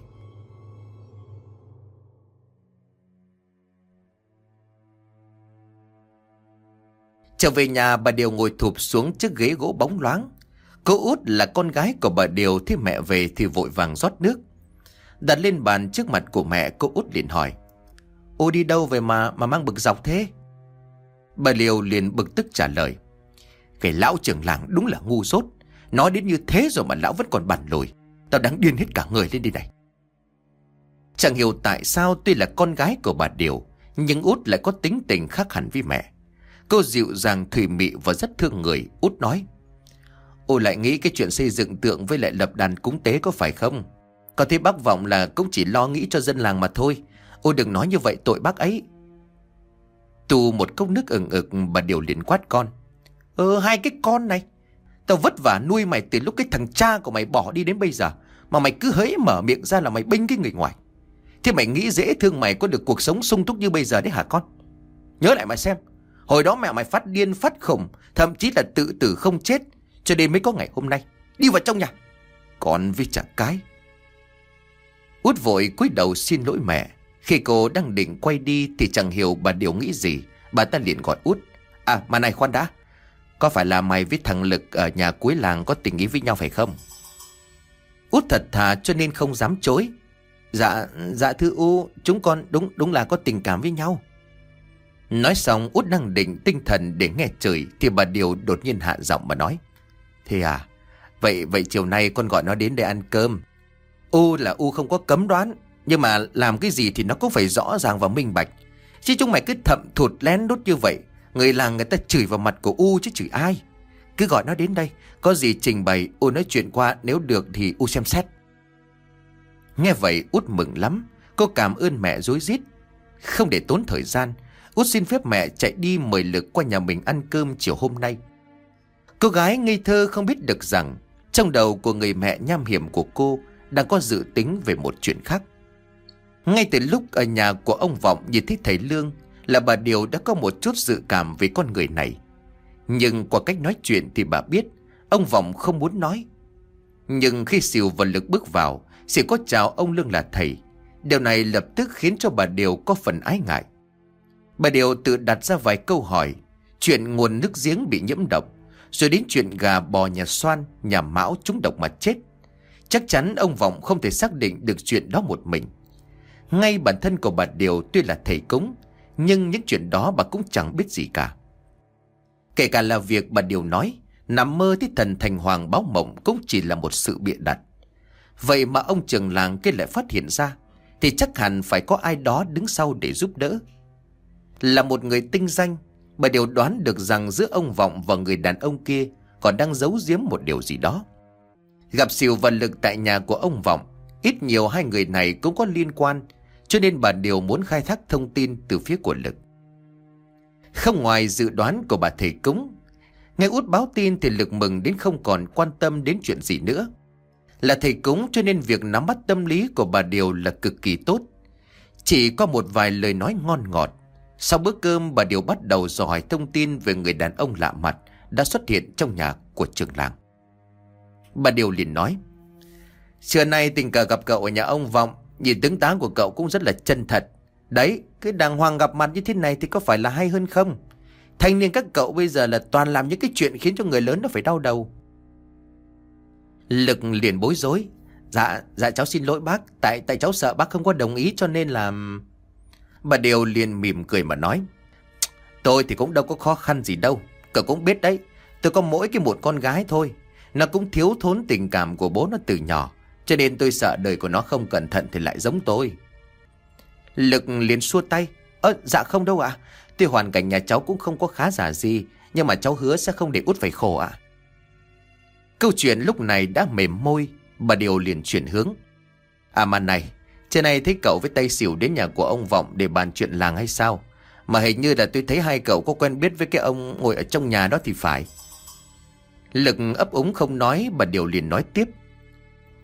Trở về nhà, bà Điều ngồi thụp xuống chiếc ghế gỗ bóng loáng. Cô Út là con gái của bà Điều thấy mẹ về thì vội vàng rót nước, đặt lên bàn trước mặt của mẹ. Cô Út liền hỏi: "Ô đi đâu về mà mang bực dọc thế?" Bà Điều liền bực tức trả lời: "Cái lão trưởng làng đúng là ngu dốt. Nói đến như thế rồi mà lão vẫn còn bàn lùi. Tao đáng điên hết cả người lên đi này." Chẳng hiểu tại sao tuy là con gái của bà Điều, nhưng Út lại có tính tình khác hẳn với mẹ. Cô dịu dàng thủy mị và rất thương người. Út nói: "Ô lại nghĩ cái chuyện xây dựng tượng với lại lập đàn cúng tế có phải không? Có thấy bác Vọng là cũng chỉ lo nghĩ cho dân làng mà thôi. Ô đừng nói như vậy, tội bác ấy." Tù một cốc nước ừng ực, bà Điều liền quát con: "Hai cái con này, tao vất vả nuôi mày từ lúc cái thằng cha của mày bỏ đi đến bây giờ, mà mày cứ hễ mở miệng ra là mày bênh cái người ngoài. Thế mày nghĩ dễ thương mày có được cuộc sống sung túc như bây giờ đấy hả con? Nhớ lại mà xem, hồi đó mẹ mày phát điên phát khùng, thậm chí là tự tử không chết, cho đến mới có ngày hôm nay. Đi vào trong nhà." Con với chả cái. Út vội cúi đầu xin lỗi mẹ. Khi cô đang định quay đi thì chẳng hiểu bà Điều nghĩ gì, bà ta liền gọi Út: "Mà này, khoan đã. Có phải là mày với thằng Lực ở nhà cuối làng có tình ý với nhau phải không?" Út thật thà cho nên không dám chối: Dạ thưa U, chúng con đúng là có tình cảm với nhau." Nói xong, Út đang định tinh thần để nghe chửi thì bà Điều đột nhiên hạ giọng mà nói: "Thế à? Vậy chiều nay con gọi nó đến để ăn cơm. U là U không có cấm đoán, nhưng mà làm cái gì thì nó cũng phải rõ ràng và minh bạch. Chứ chúng mày cứ thậm thụt lén đút như vậy, người làng người ta chửi vào mặt của U chứ chửi ai. Cứ gọi nó đến đây, có gì trình bày, U nói chuyện qua, nếu được thì U xem xét." Nghe vậy Út mừng lắm. Cô cảm ơn mẹ rối rít. Không để tốn thời gian, Út xin phép mẹ chạy đi mời Lực qua nhà mình ăn cơm chiều hôm nay. Cô gái ngây thơ không biết được rằng trong đầu của người mẹ nham hiểm của cô đang có dự tính về một chuyện khác. Ngay từ lúc ở nhà của ông Vọng nhìn thấy thầy Lương là bà Điều đã có một chút dự cảm về con người này. Nhưng qua cách nói chuyện thì bà biết ông Vọng không muốn nói. Nhưng khi Sìu và Lực bước vào, Sìu có chào ông Lương là thầy. Điều này lập tức khiến cho bà Điều có phần ái ngại. Bà Điều tự đặt ra vài câu hỏi, chuyện nguồn nước giếng bị nhiễm độc, rồi đến chuyện gà bò nhà Xoan, nhà Mão trúng độc mà chết. Chắc chắn ông Vọng không thể xác định được chuyện đó một mình. Ngay bản thân của bà Điều tuy là thầy cúng, nhưng những chuyện đó bà cũng chẳng biết gì cả. Kể cả là việc bà Điều nói nằm mơ thấy thần thành hoàng báo mộng cũng chỉ là một sự bịa đặt. Vậy mà ông trưởng làng kia lại phát hiện ra, thì chắc hẳn phải có ai đó đứng sau để giúp đỡ. Là một người tinh danh, bà Điều đoán được rằng giữa ông Vọng và người đàn ông kia còn đang giấu giếm một điều gì đó. Gặp Sìu và Lực tại nhà của ông Vọng, ít nhiều hai người này cũng có liên quan, cho nên bà Điều muốn khai thác thông tin từ phía của Lực. Không ngoài dự đoán của bà thầy cúng, nghe Út báo tin thì Lực mừng đến không còn quan tâm đến chuyện gì nữa. Là thầy cúng cho nên việc nắm bắt tâm lý của bà Điều là cực kỳ tốt. Chỉ qua một vài lời nói ngon ngọt, sau bữa cơm bà Điều bắt đầu dò hỏi thông tin về người đàn ông lạ mặt đã xuất hiện trong nhà của trưởng làng. Bà Điều liền nói: "Trưa nay tình cờ gặp cậu ở nhà ông Vọng, nhìn tướng tá của cậu cũng rất là chân thật. Đấy, cái đàng hoàng gặp mặt như thế này thì có phải là hay hơn không? Thanh niên các cậu bây giờ là toàn làm những cái chuyện khiến cho người lớn nó phải đau đầu." Lực liền bối rối: Dạ cháu xin lỗi bác, tại cháu sợ bác không có đồng ý cho nên là... Bà Điều liền mỉm cười mà nói: "Tôi thì cũng đâu có khó khăn gì đâu. Cậu cũng biết đấy, tôi có mỗi cái một con gái thôi. Nó cũng thiếu thốn tình cảm của bố nó từ nhỏ, cho nên tôi sợ đời của nó không cẩn thận thì lại giống tôi." Lực liền xua tay: Dạ không đâu ạ. Tuy hoàn cảnh nhà cháu cũng không có khá giả gì, nhưng mà cháu hứa sẽ không để Út phải khổ ạ." Câu chuyện lúc này đã mềm môi, bà Điều liền chuyển hướng: "Mà này, trưa nay thấy cậu với tay Xỉu đến nhà của ông Vọng để bàn chuyện làng hay sao? Mà hình như là tôi thấy hai cậu có quen biết với cái ông ngồi ở trong nhà đó thì phải." Lực ấp úng không nói, bà Điều liền nói tiếp: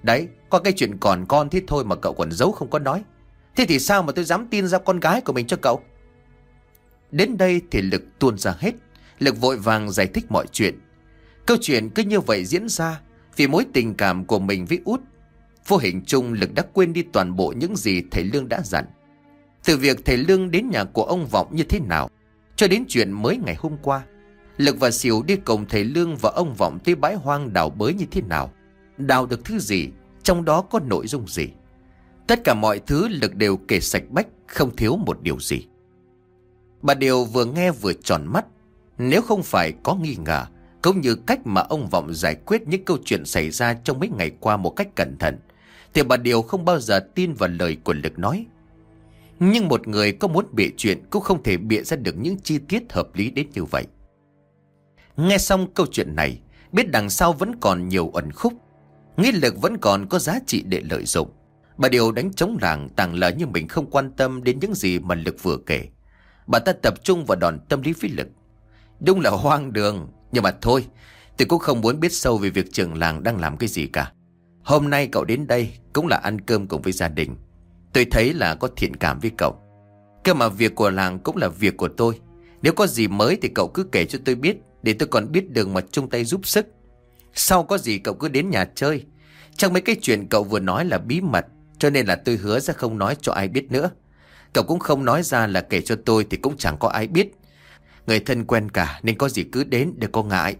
Đấy, có cái chuyện còn con thế thôi mà cậu còn giấu không có nói. Thế thì sao mà tôi dám tin ra con gái của mình cho cậu? Đến đây thì Lực tuôn ra hết. Lực vội vàng giải thích mọi chuyện. Câu chuyện cứ như vậy diễn ra vì mối tình cảm của mình với Út. Vô hình chung Lực đã quên đi toàn bộ những gì thầy Lương đã dặn. Từ việc thầy Lương đến nhà của ông Vọng như thế nào, cho đến chuyện mới ngày hôm qua Lực và Sỉu đi cùng thầy Lương và ông Vọng tới bãi hoang đào bới như thế nào, đào được thứ gì, trong đó có nội dung gì. Tất cả mọi thứ Lực đều kể sạch bách, không thiếu một điều gì. Bà Điều vừa nghe vừa tròn mắt. Nếu không phải có nghi ngờ, cũng như cách mà ông Vọng giải quyết những câu chuyện xảy ra trong mấy ngày qua một cách cẩn thận, thì bà Điều không bao giờ tin vào lời của Lực nói. Nhưng một người có muốn bịa chuyện cũng không thể bịa ra được những chi tiết hợp lý đến như vậy. Nghe xong câu chuyện này, biết đằng sau vẫn còn nhiều ẩn khúc, nghĩ Lực vẫn còn có giá trị để lợi dụng, bà Điều đánh trống lảng tàng lờ như mình không quan tâm đến những gì mà Lực vừa kể. Bà ta tập trung vào đòn tâm lý với Lực. Đúng là hoang đường, nhưng mà thôi, tôi cũng không muốn biết sâu về việc trưởng làng đang làm cái gì cả. Hôm nay cậu đến đây cũng là ăn cơm cùng với gia đình. Tôi thấy là có thiện cảm với cậu. Cơ mà việc của làng cũng là việc của tôi. Nếu có gì mới thì cậu cứ kể cho tôi biết, để tôi còn biết đường mà chung tay giúp sức. Sau có gì cậu cứ đến nhà chơi. Trong mấy cái chuyện cậu vừa nói là bí mật, cho nên là tôi hứa sẽ không nói cho ai biết nữa. Cậu cũng không nói ra là kể cho tôi thì cũng chẳng có ai biết. Người thân quen cả nên có gì cứ đến, đừng có ngại.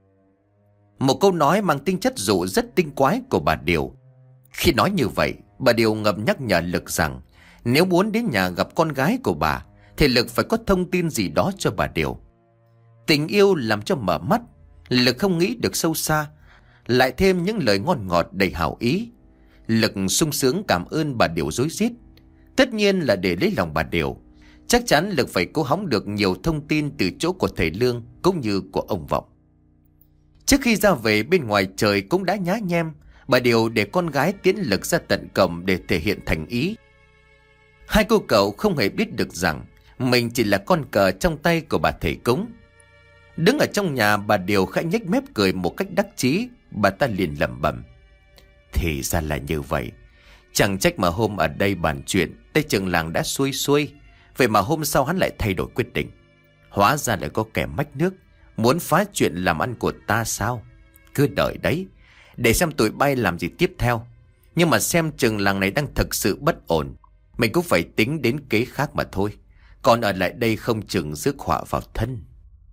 Một câu nói mang tính chất dụ rất tinh quái của bà Điều. Khi nói như vậy, bà Điều ngầm nhắc nhở Lực rằng nếu muốn đến nhà gặp con gái của bà thì Lực phải có thông tin gì đó cho bà Điều. Tình yêu làm cho mở mắt, Lực không nghĩ được sâu xa, lại thêm những lời ngon ngọt đầy hảo ý. Lực sung sướng cảm ơn bà Điều rối rít. Tất nhiên là để lấy lòng bà Điều, chắc chắn Lực phải cố hóng được nhiều thông tin từ chỗ của thầy Lương cũng như của ông Vọng. Trước khi ra về, bên ngoài trời cũng đã nhá nhem. Bà Điều để con gái tiễn Lực ra tận cổng để thể hiện thành ý. Hai cô cậu không hề biết được rằng mình chỉ là con cờ trong tay của bà thầy cúng. Đứng ở trong nhà, bà Điều khẽ nhếch mép cười một cách đắc chí. Bà ta liền lẩm bẩm: thì ra là như vậy. Chẳng trách mà hôm ở đây bàn chuyện Tây Trường Làng đã xuôi xuôi, vậy mà hôm sau hắn lại thay đổi quyết định. Hóa ra lại có kẻ mách nước muốn phá chuyện làm ăn của ta sao? Cứ đợi đấy, để xem tụi bay làm gì tiếp theo. Nhưng mà xem chừng làng này đang thực sự bất ổn, mình cũng phải tính đến kế khác mà thôi. Còn ở lại đây không chừng rước họa vào thân.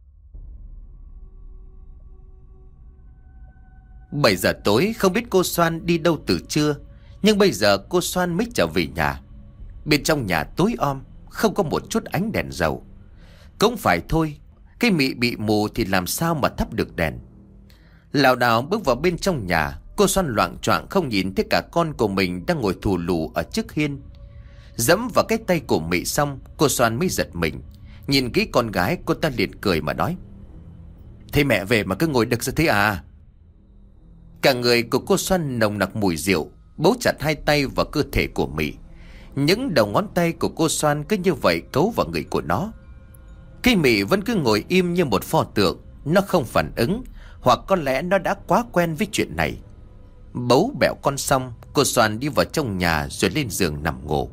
7 giờ tối, không biết cô Xoan đi đâu từ trưa, nhưng bây giờ cô Xoan mới trở về nhà. Bên trong nhà tối om, không có một chút ánh đèn dầu. Cũng phải thôi, cái mị bị mù thì làm sao mà thắp được đèn. Lảo đảo bước vào bên trong nhà, cô Xoan loạng choạng không nhìn thấy cả con của mình đang ngồi thù lù ở trước hiên. Dẫm vào cái tay của mị xong, cô Xoan mới giật mình. Nhìn kỹ con gái, cô ta liền cười mà nói: thế mẹ về mà cứ ngồi đực ra thế à? Cả người của cô Xoan nồng nặc mùi rượu, bấu chặt hai tay vào cơ thể của Mị. Những đầu ngón tay của cô Xoan cứ như vậy cấu vào người của nó. Cái Mị vẫn cứ ngồi im như một pho tượng. Nó không phản ứng, hoặc có lẽ nó đã quá quen với chuyện này. Bấu bẹo con xong, cô Xoan đi vào trong nhà rồi lên giường nằm ngủ.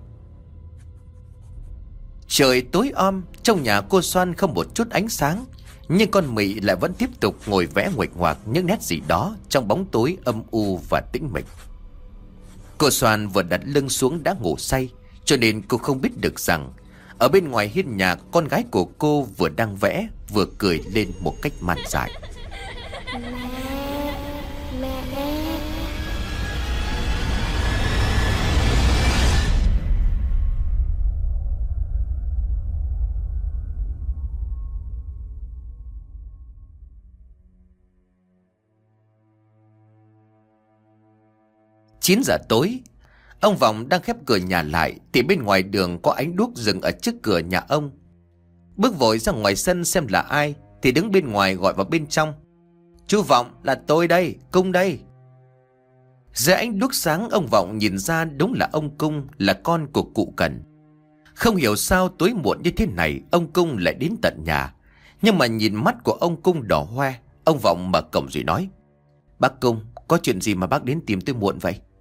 Trời tối om, trong nhà cô Xoan không một chút ánh sáng, nhưng con Mị lại vẫn tiếp tục ngồi vẽ nguệch ngoạc những nét gì đó trong bóng tối âm u và tĩnh mịch. Cô Xoan vừa đặt lưng xuống đã ngủ say, cho nên cô không biết được rằng ở bên ngoài hiên nhà, con gái của cô vừa đang vẽ vừa cười lên một cách man dại. Mẹ. 9 giờ tối, ông Vọng đang khép cửa nhà lại thì bên ngoài đường có ánh đuốc dừng ở trước cửa nhà ông. Bước vội ra ngoài sân xem là ai thì đứng bên ngoài gọi vào bên trong: "Chú Vọng, là tôi đây, Cung đây." Dưới ánh đuốc sáng, ông Vọng nhìn ra đúng là ông Cung, là con của cụ Cần. Không hiểu sao tối muộn như thế này ông Cung lại đến tận nhà, nhưng mà nhìn mắt của ông Cung đỏ hoe. Ông Vọng mở cổng rồi nói: "Bác Cung, có chuyện gì mà bác đến tìm tôi muộn vậy?"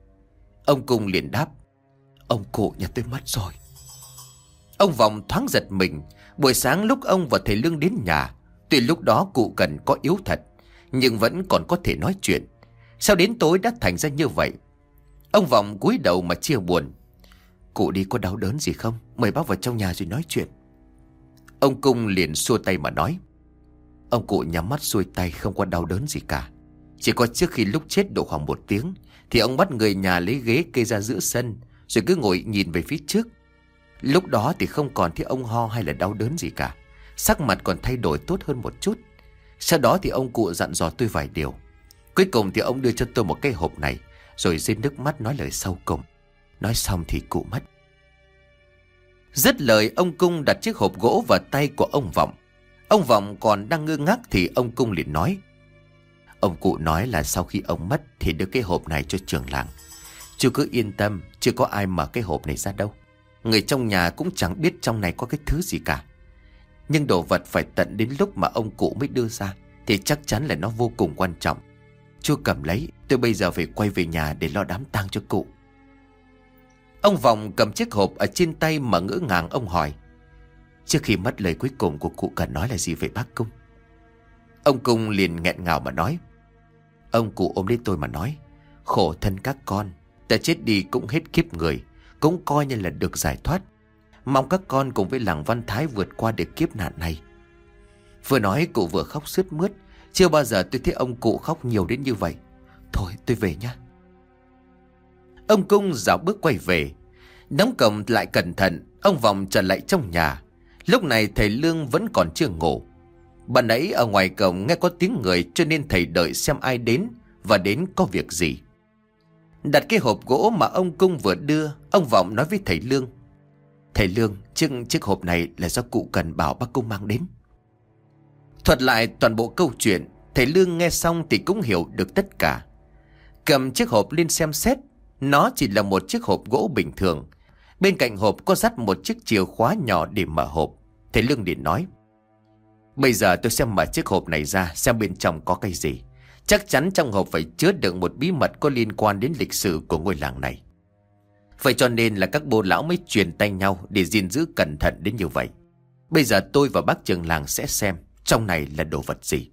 Ông Cung liền đáp: Ông cụ nhà tôi mất rồi. Ông Vọng thoáng giật mình. Buổi sáng lúc ông và thầy Lương đến nhà, tuy lúc đó cụ Cần có yếu thật, nhưng vẫn còn có thể nói chuyện. Sao đến tối đã thành ra như vậy? Ông Vọng cúi đầu mà chia buồn. Cụ đi có đau đớn gì không? Mời bác vào trong nhà rồi nói chuyện. Ông Cung liền xua tay mà nói: Ông cụ nhắm mắt xuôi tay, không có đau đớn gì cả. Chỉ có trước khi lúc chết độ khoảng 1 tiếng thì ông bắt người nhà lấy ghế kê ra giữa sân, rồi cứ ngồi nhìn về phía trước. Lúc đó thì không còn thấy ông ho hay là đau đớn gì cả. Sắc mặt còn thay đổi tốt hơn một chút. Sau đó thì ông cụ dặn dò tôi vài điều. Cuối cùng thì ông đưa cho tôi một cái hộp này, rồi rơi nước mắt nói lời sau cùng. Nói xong thì cụ mất. Dứt lời, ông Cung đặt chiếc hộp gỗ vào tay của ông Vọng. Ông Vọng còn đang ngơ ngác thì ông Cung liền nói: Ông cụ nói là sau khi ông mất thì đưa cái hộp này cho trưởng làng. Chú cứ yên tâm, chưa có ai mở cái hộp này ra đâu. Người trong nhà cũng chẳng biết trong này có cái thứ gì cả. Nhưng đồ vật phải tận đến lúc mà ông cụ mới đưa ra thì chắc chắn là nó vô cùng quan trọng. Chú cầm lấy, tôi bây giờ phải quay về nhà để lo đám tang cho cụ. Ông Vọng cầm chiếc hộp ở trên tay mà ngỡ ngàng. Ông hỏi: Trước khi mất lời cuối cùng của cụ Cần nói là gì vậy bác Cung? Ông Cung liền nghẹn ngào mà nói: Ông cụ ôm lấy tôi mà nói: Khổ thân các con, ta chết đi cũng hết kiếp người, cũng coi như là được giải thoát. Mong các con cùng với làng Văn Thái vượt qua được kiếp nạn này. Vừa nói cụ vừa khóc sướt mướt. Chưa bao giờ tôi thấy ông cụ khóc nhiều đến như vậy. Thôi tôi về nhá. Ông Cung dạo bước quay về. Đóng cổng lại cẩn thận. Ông Vọng trở lại trong nhà. Lúc này thầy Lương vẫn còn chưa ngủ. Bạn ấy ở ngoài cổng nghe có tiếng người, cho nên thầy đợi xem ai đến và đến có việc gì. Đặt cái hộp gỗ mà ông Cung vừa đưa, ông Vọng nói với thầy Lương: Thầy Lương, chiếc hộp này là do cụ Cần bảo bác Cung mang đến. Thuật lại toàn bộ câu chuyện. Thầy Lương nghe xong thì cũng hiểu được tất cả. Cầm chiếc hộp lên xem xét. Nó chỉ là một chiếc hộp gỗ bình thường. Bên cạnh hộp có dắt một chiếc chìa khóa nhỏ để mở hộp. Thầy Lương liền nói: Bây giờ tôi sẽ mở chiếc hộp này ra, xem bên trong có cái gì. Chắc chắn trong hộp phải chứa đựng một bí mật có liên quan đến lịch sử của ngôi làng này. Vậy cho nên là các bô lão mới truyền tay nhau để gìn giữ cẩn thận đến như vậy. Bây giờ tôi và bác trưởng làng sẽ xem trong này là đồ vật gì.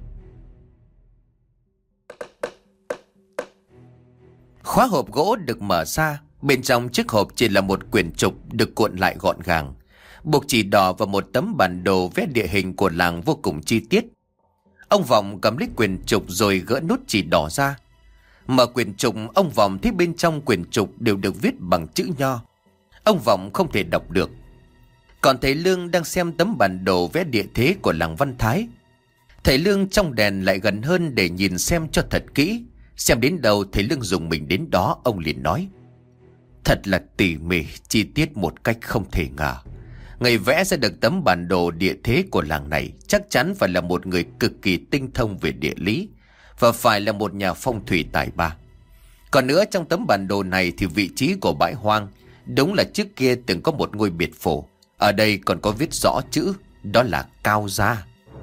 Khóa hộp gỗ được mở ra. Bên trong chiếc hộp chỉ là một quyển trục được cuộn lại gọn gàng, buộc chỉ đỏ và một tấm bản đồ vẽ địa hình của làng vô cùng chi tiết. Ông Vọng cầm lấy quyển trục rồi gỡ nút chỉ đỏ ra. Mở quyển trục, ông Vọng thấy bên trong quyển trục đều được viết bằng chữ Nho. Ông Vọng không thể đọc được. Còn thầy Lương đang xem tấm bản đồ vẽ địa thế của làng Văn Thái. Thầy Lương trong đèn lại gần hơn để nhìn xem cho thật kỹ. Xem đến đâu thầy Lương dùng mình đến đó. Ông liền nói: Thật là tỉ mỉ, chi tiết một cách không thể ngờ. Người vẽ ra được tấm bản đồ địa thế của làng này chắc chắn phải là một người cực kỳ tinh thông về địa lý, và phải là một nhà phong thủy tài ba. Còn nữa, trong tấm bản đồ này thì vị trí của bãi hoang đúng là trước kia từng có một ngôi biệt phủ. Ở đây còn có viết rõ chữ, đó là Cao Gia.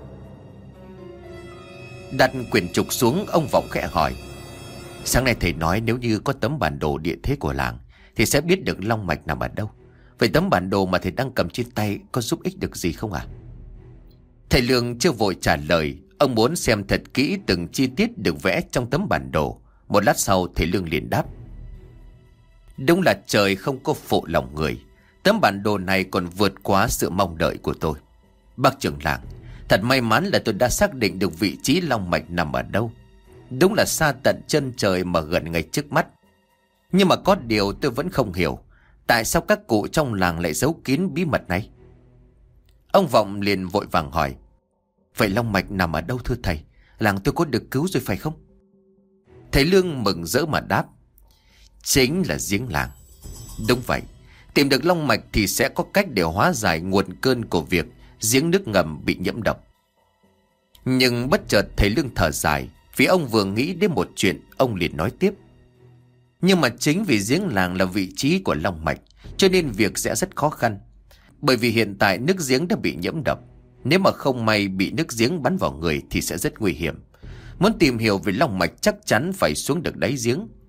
Đặt quyển trục xuống, ông Vọng khẽ hỏi: Sáng nay thầy nói nếu như có tấm bản đồ địa thế của làng thì sẽ biết được long mạch nằm ở đâu. Vậy tấm bản đồ mà thầy đang cầm trên tay có giúp ích được gì không ạ? Thầy Lương chưa vội trả lời. Ông muốn xem thật kỹ từng chi tiết được vẽ trong tấm bản đồ. Một lát sau thầy Lương liền đáp: Đúng là trời không có phụ lòng người. Tấm bản đồ này còn vượt quá sự mong đợi của tôi. Bác trưởng làng, thật may mắn là tôi đã xác định được vị trí long mạch nằm ở đâu. Đúng là xa tận chân trời mà gần ngay trước mắt. Nhưng mà có điều tôi vẫn không hiểu, tại sao các cụ trong làng lại giấu kín bí mật này? Ông Vọng liền vội vàng hỏi: Vậy long mạch nằm ở đâu thưa thầy? Làng tôi có được cứu rồi phải không? Thầy Lương mừng rỡ mà đáp: Chính là giếng làng. Đúng vậy, tìm được long mạch thì sẽ có cách để hóa giải nguồn cơn của việc giếng nước ngầm bị nhiễm độc. Nhưng bất chợt thầy Lương thở dài, vì ông vừa nghĩ đến một chuyện. Ông liền nói tiếp: Nhưng mà chính vì giếng làng là vị trí của long mạch, cho nên việc sẽ rất khó khăn. Bởi vì hiện tại nước giếng đã bị nhiễm độc. Nếu mà không may bị nước giếng bắn vào người thì sẽ rất nguy hiểm. Muốn tìm hiểu về long mạch chắc chắn phải xuống được đáy giếng.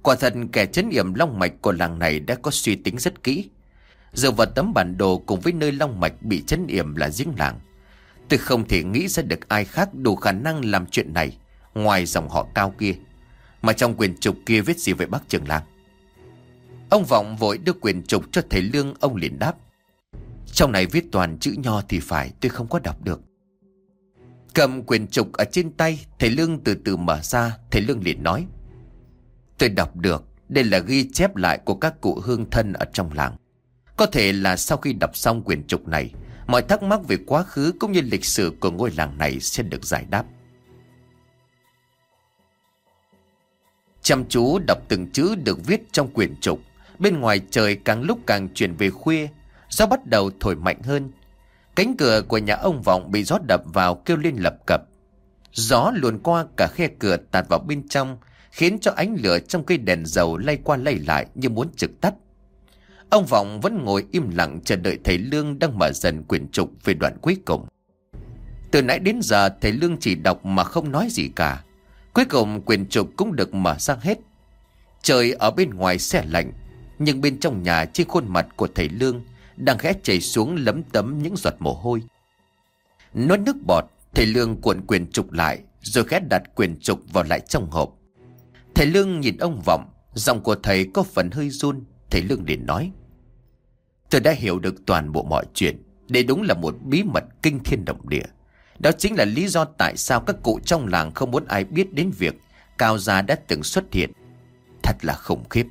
Quả thật kẻ trấn yểm long mạch của làng này đã có suy tính rất kỹ. Dựa vào tấm bản đồ cùng với nơi long mạch bị trấn yểm là giếng làng, tôi không thể nghĩ ra được ai khác đủ khả năng làm chuyện này ngoài dòng họ Cao kia. Mà trong quyển trục kia viết gì về bác trưởng làng? Ông Vọng vội đưa quyển trục cho thầy Lương. Ông liền đáp: trong này viết toàn chữ Nho thì phải, tôi không có đọc được. Cầm quyển trục ở trên tay, thầy Lương từ từ mở ra. Thầy Lương liền nói: tôi đọc được. Đây là ghi chép lại của các cụ hương thân ở trong làng. Có thể là sau khi đọc xong quyển trục này, mọi thắc mắc về quá khứ cũng như lịch sử của ngôi làng này sẽ được giải đáp. Chăm chú đọc từng chữ được viết trong quyển trục, bên ngoài trời càng lúc càng chuyển về khuya. Gió bắt đầu thổi mạnh hơn. Cánh cửa của nhà ông Vọng bị gió đập vào kêu lên lập cập. Gió luồn qua cả khe cửa tạt vào bên trong, khiến cho ánh lửa trong cây đèn dầu lay qua lay lại như muốn trực tắt. Ông Vọng vẫn ngồi im lặng chờ đợi thầy Lương đang mở dần quyển trục về đoạn cuối cùng. Từ nãy đến giờ thầy Lương chỉ đọc mà không nói gì cả. Cuối cùng quyển trục cũng được mở ra hết. Trời ở bên ngoài se lạnh, nhưng bên trong nhà trên khuôn mặt của thầy Lương đang khẽ chảy xuống lấm tấm những giọt mồ hôi. Nuốt nước bọt, thầy Lương cuộn quyển trục lại rồi khẽ đặt quyển trục vào lại trong hộp. Thầy Lương nhìn ông Vọng, giọng của thầy có phần hơi run. Thầy Lương liền nói: tôi đã hiểu được toàn bộ mọi chuyện. Đây đúng là một bí mật kinh thiên động địa. Đó chính là lý do tại sao các cụ trong làng không muốn ai biết đến việc Cao gia đã từng xuất hiện. Thật là khủng khiếp.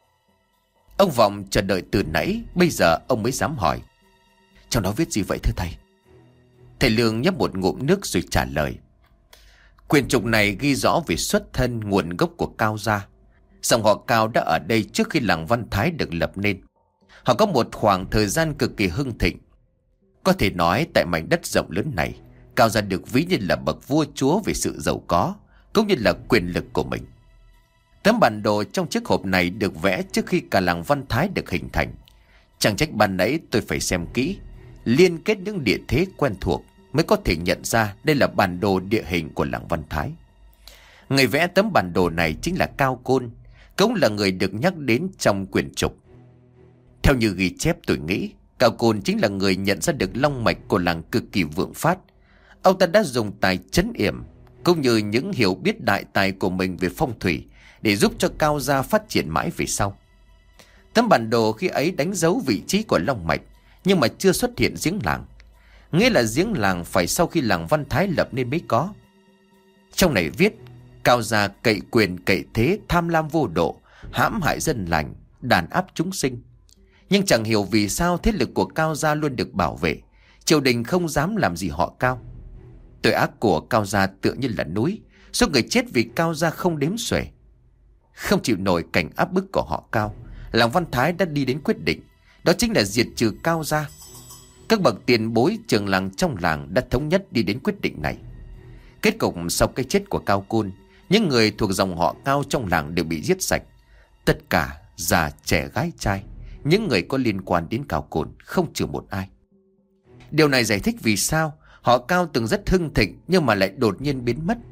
Ông Vọng chờ đợi từ nãy, bây giờ ông mới dám hỏi: trong đó viết gì vậy thưa thầy? Thầy Lương nhấp một ngụm nước rồi trả lời: quyển trục này ghi rõ về xuất thân nguồn gốc của Cao gia. Dòng họ Cao đã ở đây trước khi làng Văn Thái được lập nên. Họ có một khoảng thời gian cực kỳ hưng thịnh. Có thể nói tại mảnh đất rộng lớn này, Cao gia được ví như là bậc vua chúa về sự giàu có cũng như là quyền lực của mình. Tấm bản đồ trong chiếc hộp này được vẽ trước khi cả làng Văn Thái được hình thành. Chẳng trách ban nãy tôi phải xem kỹ, liên kết những địa thế quen thuộc mới có thể nhận ra đây là bản đồ địa hình của làng Văn Thái. Người vẽ tấm bản đồ này chính là Cao Côn, cũng là người được nhắc đến trong quyển trục. Theo như ghi chép tôi nghĩ, Cao Côn chính là người nhận ra được long mạch của làng cực kỳ vượng phát. Ông ta đã dùng tài trấn yểm cũng như những hiểu biết đại tài của mình về phong thủy để giúp cho Cao gia phát triển mãi về sau. Tấm bản đồ khi ấy đánh dấu vị trí của long mạch, nhưng mà chưa xuất hiện giếng làng. Nghĩa là giếng làng phải sau khi làng Văn Thái lập nên mới có. Trong này viết Cao gia cậy quyền cậy thế, tham lam vô độ, hãm hại dân lành, đàn áp chúng sinh. Nhưng chẳng hiểu vì sao thế lực của Cao gia luôn được bảo vệ, triều đình không dám làm gì họ Cao. Tội ác của Cao gia tựa như là núi, số người chết vì Cao gia không đếm xuể. Không chịu nổi cảnh áp bức của họ Cao, làng Văn Thái đã đi đến quyết định, đó chính là diệt trừ Cao gia. Các bậc tiền bối trường làng trong làng đã thống nhất đi đến quyết định này. Kết cục sau cái chết của Cao Côn, những người thuộc dòng họ Cao trong làng đều bị giết sạch. Tất cả già trẻ gái trai, những người có liên quan đến Cao Côn không trừ một ai. Điều này giải thích vì sao họ Cao từng rất hưng thịnh nhưng mà lại đột nhiên biến mất.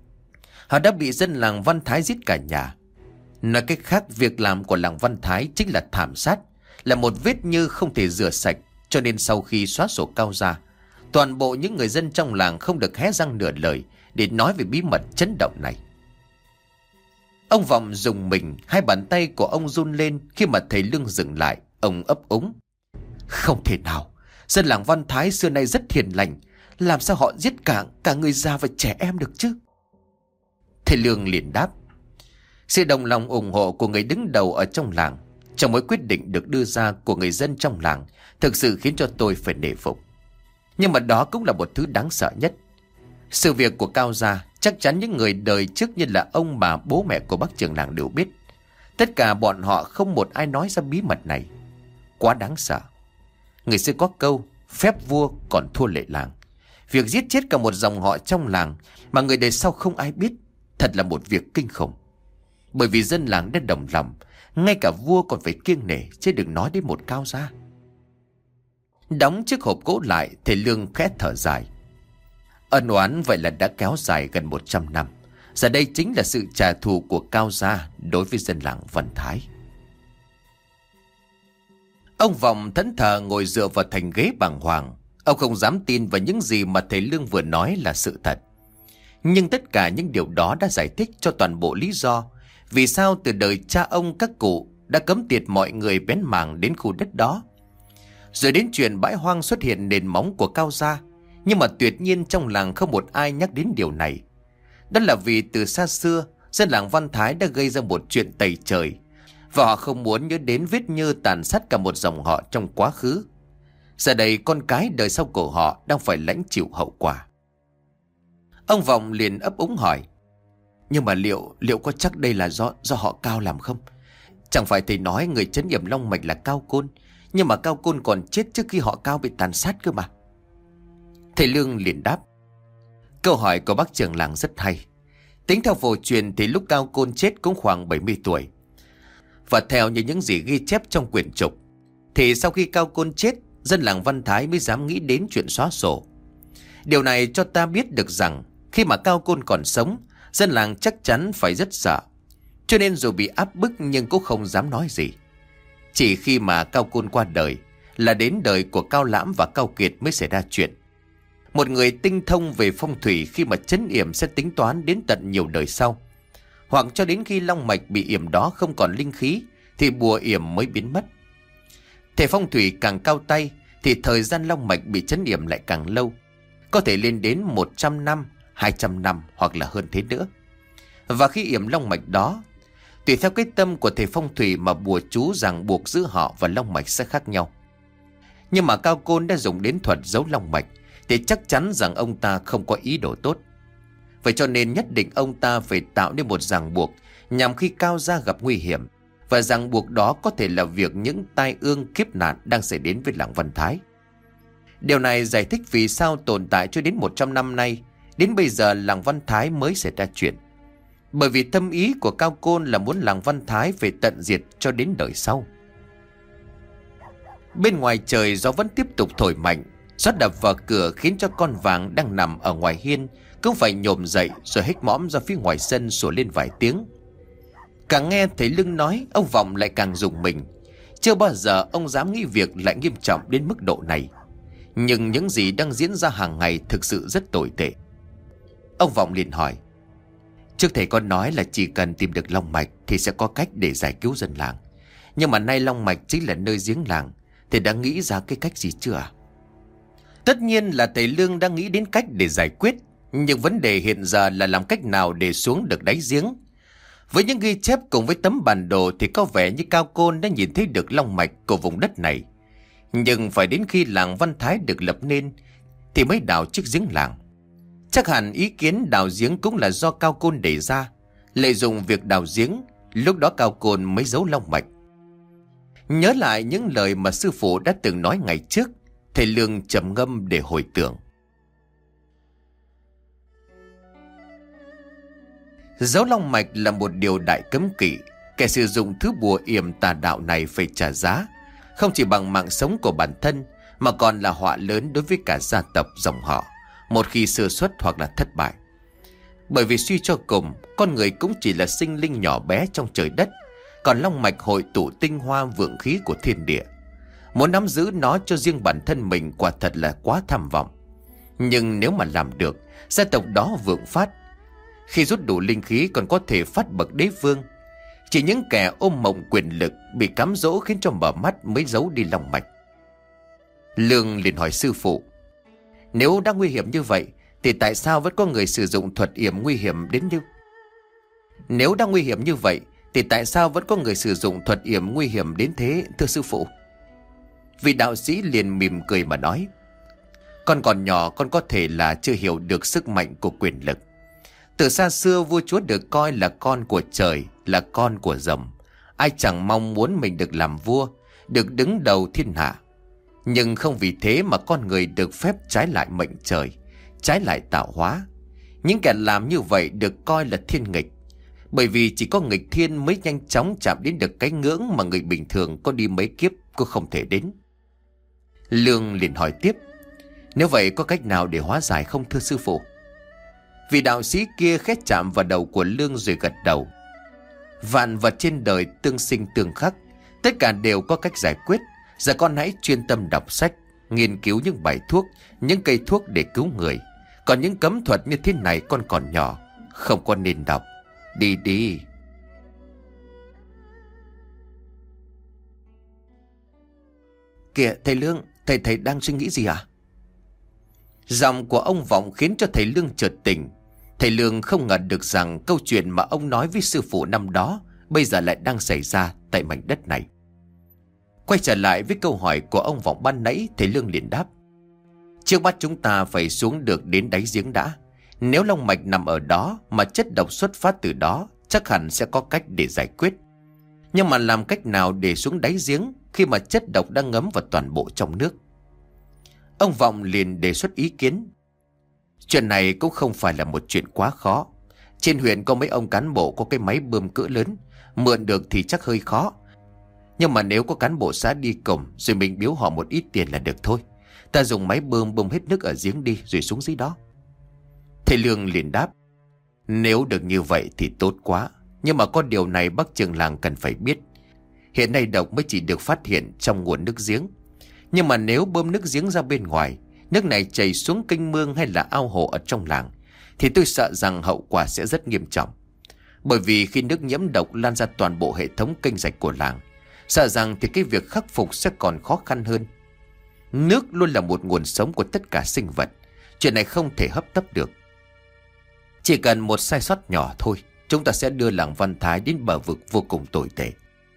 Họ đã bị dân làng Văn Thái giết cả nhà. Nói cách khác, việc làm của làng Văn Thái chính là thảm sát, là một vết nhơ không thể rửa sạch. Cho nên sau khi xóa sổ Cao gia, toàn bộ những người dân trong làng không được hé răng nửa lời để nói về bí mật chấn động này. Ông Vọng dùng mình, hai bàn tay của ông run lên khi mà thầy Lương dừng lại. Ông ấp úng: không thể nào, dân làng Văn Thái xưa nay rất hiền lành, làm sao họ giết cả người già và trẻ em được chứ? Thầy Lương liền đáp: sự đồng lòng ủng hộ của người đứng đầu ở trong làng trong mỗi quyết định được đưa ra của người dân trong làng thực sự khiến cho tôi phải nể phục. Nhưng mà đó cũng là một thứ đáng sợ nhất. Sự việc của Cao gia chắc chắn những người đời trước như là ông bà bố mẹ của bác trưởng làng đều biết. Tất cả bọn họ không một ai nói ra bí mật này. Quá đáng sợ. Người xưa có câu phép vua còn thua lệ làng. Việc giết chết cả một dòng họ trong làng mà người đời sau không ai biết, thật là một việc kinh khủng. Bởi vì dân làng đã đồng lòng, ngay cả vua còn phải kiêng nể, chứ đừng nói đến một Cao gia. Đóng chiếc hộp gỗ lại, thầy Lương khẽ thở dài. Ân oán vậy là đã kéo dài gần 100 năm. Giờ đây chính là sự trả thù của Cao gia đối với dân làng Văn Thái. Ông Vọng thẫn thờ ngồi dựa vào thành ghế bàng hoàng. Ông không dám tin vào những gì mà thầy Lương vừa nói là sự thật. Nhưng tất cả những điều đó đã giải thích cho toàn bộ lý do vì sao từ đời cha ông các cụ đã cấm tiệt mọi người bén mảng đến khu đất đó. Rồi đến chuyện bãi hoang xuất hiện nền móng của Cao gia. Nhưng mà tuyệt nhiên trong làng không một ai nhắc đến điều này. Đó là vì từ xa xưa dân làng Văn Thái đã gây ra một chuyện tày trời, và họ không muốn nhớ đến vết nhơ tàn sát cả một dòng họ trong quá khứ. Giờ đây con cái đời sau của họ đang phải lãnh chịu hậu quả. Ông Vọng liền ấp úng hỏi: nhưng mà liệu có chắc đây là do họ Cao làm không? Chẳng phải thầy nói người trấn yểm long mạch là Cao Côn, nhưng mà Cao Côn còn chết trước khi họ Cao bị tàn sát cơ mà. Thầy Lương liền đáp: câu hỏi của bác trưởng làng rất hay. Tính theo phổ truyền thì lúc Cao Côn chết cũng khoảng 70 tuổi. Và theo như những gì ghi chép trong quyển trục, thì sau khi Cao Côn chết, dân làng Văn Thái mới dám nghĩ đến chuyện xóa sổ. Điều này cho ta biết được rằng khi mà Cao Côn còn sống, dân làng chắc chắn phải rất sợ. Cho nên dù bị áp bức nhưng cũng không dám nói gì. Chỉ khi mà Cao Côn qua đời là đến đời của Cao Lãm và Cao Kiệt mới xảy ra chuyện. Một người tinh thông về phong thủy khi mà trấn yểm sẽ tính toán đến tận nhiều đời sau. Hoặc cho đến khi long mạch bị yểm đó không còn linh khí thì bùa yểm mới biến mất. Thầy phong thủy càng cao tay thì thời gian long mạch bị trấn yểm lại càng lâu. Có thể lên đến 100 năm, 200 năm hoặc là hơn thế nữa. Và khi yểm long mạch đó, tùy theo cái tâm của thầy phong thủy mà bùa chú ràng buộc giữa họ và long mạch sẽ khác nhau. Nhưng mà Cao Côn đã dùng đến thuật giấu long mạch thì chắc chắn rằng ông ta không có ý đồ tốt. Vậy cho nên nhất định ông ta phải tạo nên một ràng buộc nhằm khi Cao gia gặp nguy hiểm. Và ràng buộc đó có thể là việc những tai ương kiếp nạn đang xảy đến với làng Văn Thái. Điều này giải thích vì sao tồn tại cho đến 100 năm nay, đến bây giờ làng Văn Thái mới xảy ra chuyện. Bởi vì tâm ý của Cao Côn là muốn làng Văn Thái phải tận diệt cho đến đời sau. Bên ngoài trời gió vẫn tiếp tục thổi mạnh. Gió đập vào cửa khiến cho con vàng đang nằm ở ngoài hiên cũng phải nhổm dậy rồi hếch mõm ra phía ngoài sân sủa lên vài tiếng. Càng nghe thầy Lương nói, ông Vọng lại càng rùng mình. Chưa bao giờ ông dám nghĩ việc lại nghiêm trọng đến mức độ này. Nhưng những gì đang diễn ra hàng ngày thực sự rất tồi tệ. Ông Vọng liền hỏi: trước thầy có nói là chỉ cần tìm được long mạch thì sẽ có cách để giải cứu dân làng. Nhưng mà nay long mạch chính là nơi giếng làng, thầy đã nghĩ ra cái cách gì chưa ạ? Tất nhiên là thầy Lương đang nghĩ đến cách để giải quyết. Nhưng vấn đề hiện giờ là làm cách nào để xuống được đáy giếng. Với những ghi chép cùng với tấm bản đồ thì có vẻ như Cao Côn đã nhìn thấy được long mạch của vùng đất này. Nhưng phải đến khi làng Văn Thái được lập nên thì mới đào chiếc giếng làng. Chắc hẳn ý kiến đào giếng cũng là do Cao Côn đề ra. Lợi dụng việc đào giếng, lúc đó Cao Côn mới giấu long mạch. Nhớ lại những lời mà sư phụ đã từng nói ngày trước, thầy Lương trầm ngâm để hồi tưởng. Giấu long mạch là một điều đại cấm kỵ. Kẻ sử dụng thứ bùa yểm tà đạo này phải trả giá, không chỉ bằng mạng sống của bản thân mà còn là họa lớn đối với cả gia tộc dòng họ một khi sơ suất hoặc là thất bại. Bởi vì suy cho cùng, con người cũng chỉ là sinh linh nhỏ bé trong trời đất, còn long mạch hội tụ tinh hoa vượng khí của thiên địa. Muốn nắm giữ nó cho riêng bản thân mình quả thật là quá tham vọng. Nhưng nếu mà làm được, gia tộc đó vượng phát. Khi rút đủ linh khí còn có thể phát bậc đế vương. Chỉ những kẻ ôm mộng quyền lực bị cám dỗ khiến cho mở mắt mới giấu đi long mạch. Lương liền hỏi sư phụ: nếu đã nguy hiểm như vậy thì tại sao vẫn có người sử dụng thuật yểm nguy hiểm đến như? Nếu đã nguy hiểm như vậy thì tại sao vẫn có người sử dụng thuật yểm nguy hiểm đến thế, thưa sư phụ? Vị đạo sĩ liền mỉm cười mà nói: con còn nhỏ, con có thể là chưa hiểu được sức mạnh của quyền lực. Từ xa xưa vua chúa được coi là con của trời, là con của rồng. Ai chẳng mong muốn mình được làm vua, được đứng đầu thiên hạ. Nhưng không vì thế mà con người được phép trái lại mệnh trời, trái lại tạo hóa. Những kẻ làm như vậy được coi là thiên nghịch. Bởi vì chỉ có nghịch thiên mới nhanh chóng chạm đến được cái ngưỡng mà người bình thường có đi mấy kiếp cũng không thể đến. Lương liền hỏi tiếp: nếu vậy có cách nào để hóa giải không, thưa sư phụ? Vị đạo sĩ kia khẽ chạm vào đầu của Lương rồi gật đầu. Vạn vật trên đời tương sinh tương khắc, tất cả đều có cách giải quyết. Giờ con hãy chuyên tâm đọc sách, nghiên cứu những bài thuốc, những cây thuốc để cứu người. Còn những cấm thuật như thế này con còn nhỏ, không con nên đọc. Đi đi. Kìa thầy Lương, thầy đang suy nghĩ gì à? Giọng của ông Vọng khiến cho thầy Lương chợt tỉnh. Thầy Lương không ngờ được rằng câu chuyện mà ông nói với sư phụ năm đó bây giờ lại đang xảy ra tại mảnh đất này. Quay trở lại với câu hỏi của ông Vọng ban nãy, thầy Lương liền đáp. Trước mắt chúng ta phải xuống được đến đáy giếng đã. Nếu long mạch nằm ở đó mà chất độc xuất phát từ đó, chắc hẳn sẽ có cách để giải quyết. Nhưng mà làm cách nào để xuống đáy giếng khi mà chất độc đang ngấm vào toàn bộ trong nước? Ông Vọng liền đề xuất ý kiến. Chuyện này cũng không phải là một chuyện quá khó. Trên huyện có mấy ông cán bộ có cái máy bơm cỡ lớn, mượn được thì chắc hơi khó. Nhưng mà nếu có cán bộ xã đi cùng rồi mình biếu họ một ít tiền là được thôi. Ta dùng máy bơm hết nước ở giếng đi rồi xuống dưới đó. Thầy Lương liền đáp. Nếu được như vậy thì tốt quá. Nhưng mà có điều này bác trưởng làng cần phải biết. Hiện nay độc mới chỉ được phát hiện trong nguồn nước giếng. Nhưng mà nếu bơm nước giếng ra bên ngoài, nước này chảy xuống kênh mương hay là ao hồ ở trong làng, thì tôi sợ rằng hậu quả sẽ rất nghiêm trọng. Bởi vì khi nước nhiễm độc lan ra toàn bộ hệ thống kênh rạch của làng, sợ rằng thì cái việc khắc phục sẽ còn khó khăn hơn. Nước luôn là một nguồn sống của tất cả sinh vật. Chuyện này không thể hấp tấp được. Chỉ cần một sai sót nhỏ thôi, chúng ta sẽ đưa làng Văn Thái đến bờ vực vô cùng tồi tệ.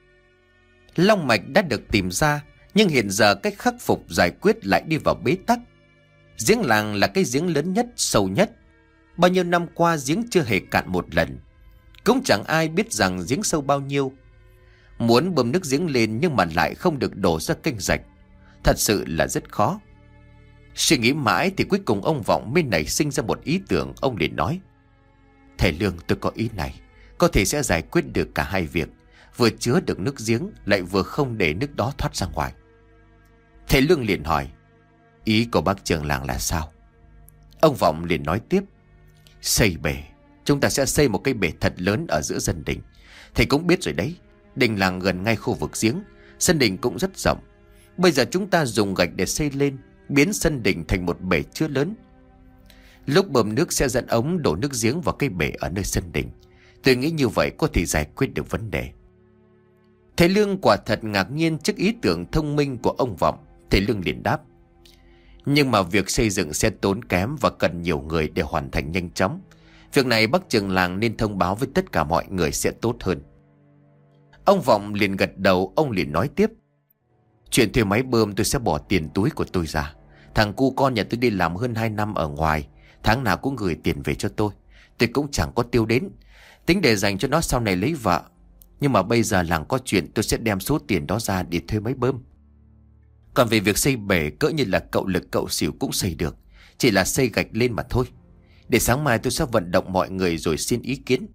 Long mạch đã được tìm ra, nhưng hiện giờ cách khắc phục giải quyết lại đi vào bế tắc. Giếng làng là cái giếng lớn nhất, sâu nhất. Bao nhiêu năm qua giếng chưa hề cạn một lần. Cũng chẳng ai biết rằng giếng sâu bao nhiêu. Muốn bơm nước giếng lên nhưng mà lại không được đổ ra kênh rạch, thật sự là rất khó. Suy nghĩ mãi thì cuối cùng ông Vọng mới nảy sinh ra một ý tưởng. Ông liền nói. Thầy Lương, tôi có ý này, có thể sẽ giải quyết được cả hai việc. Vừa chứa được nước giếng, lại vừa không để nước đó thoát ra ngoài. Thầy Lương liền hỏi. Ý của bác trưởng làng là sao? Ông Vọng liền nói tiếp. Xây bể. Chúng ta sẽ xây một cái bể thật lớn ở giữa sân đình. Thầy cũng biết rồi đấy, đình làng gần ngay khu vực giếng, sân đình cũng rất rộng. Bây giờ chúng ta dùng gạch để xây lên, biến sân đình thành một bể chứa lớn. Lúc bơm nước sẽ dẫn ống đổ nước giếng vào cái bể ở nơi sân đình. Tôi nghĩ như vậy có thể giải quyết được vấn đề. Thầy Lương quả thật ngạc nhiên trước ý tưởng thông minh của ông Vọng. Thầy Lương liền đáp. Nhưng mà việc xây dựng sẽ tốn kém và cần nhiều người để hoàn thành nhanh chóng. Việc này bác trưởng làng nên thông báo với tất cả mọi người sẽ tốt hơn. Ông Vọng liền gật đầu. Ông liền nói tiếp. Chuyện thuê máy bơm tôi sẽ bỏ tiền túi của tôi ra. Thằng cu con nhà tôi đi làm hơn 2 năm ở ngoài, tháng nào cũng gửi tiền về cho tôi. Tôi cũng chẳng có tiêu đến, tính để dành cho nó sau này lấy vợ. Nhưng mà bây giờ làng có chuyện, tôi sẽ đem số tiền đó ra để thuê máy bơm. Còn về việc xây bể, cỡ như là cậu Lực cậu Xỉu cũng xây được, chỉ là xây gạch lên mà thôi. Để sáng mai tôi sẽ vận động mọi người rồi xin ý kiến.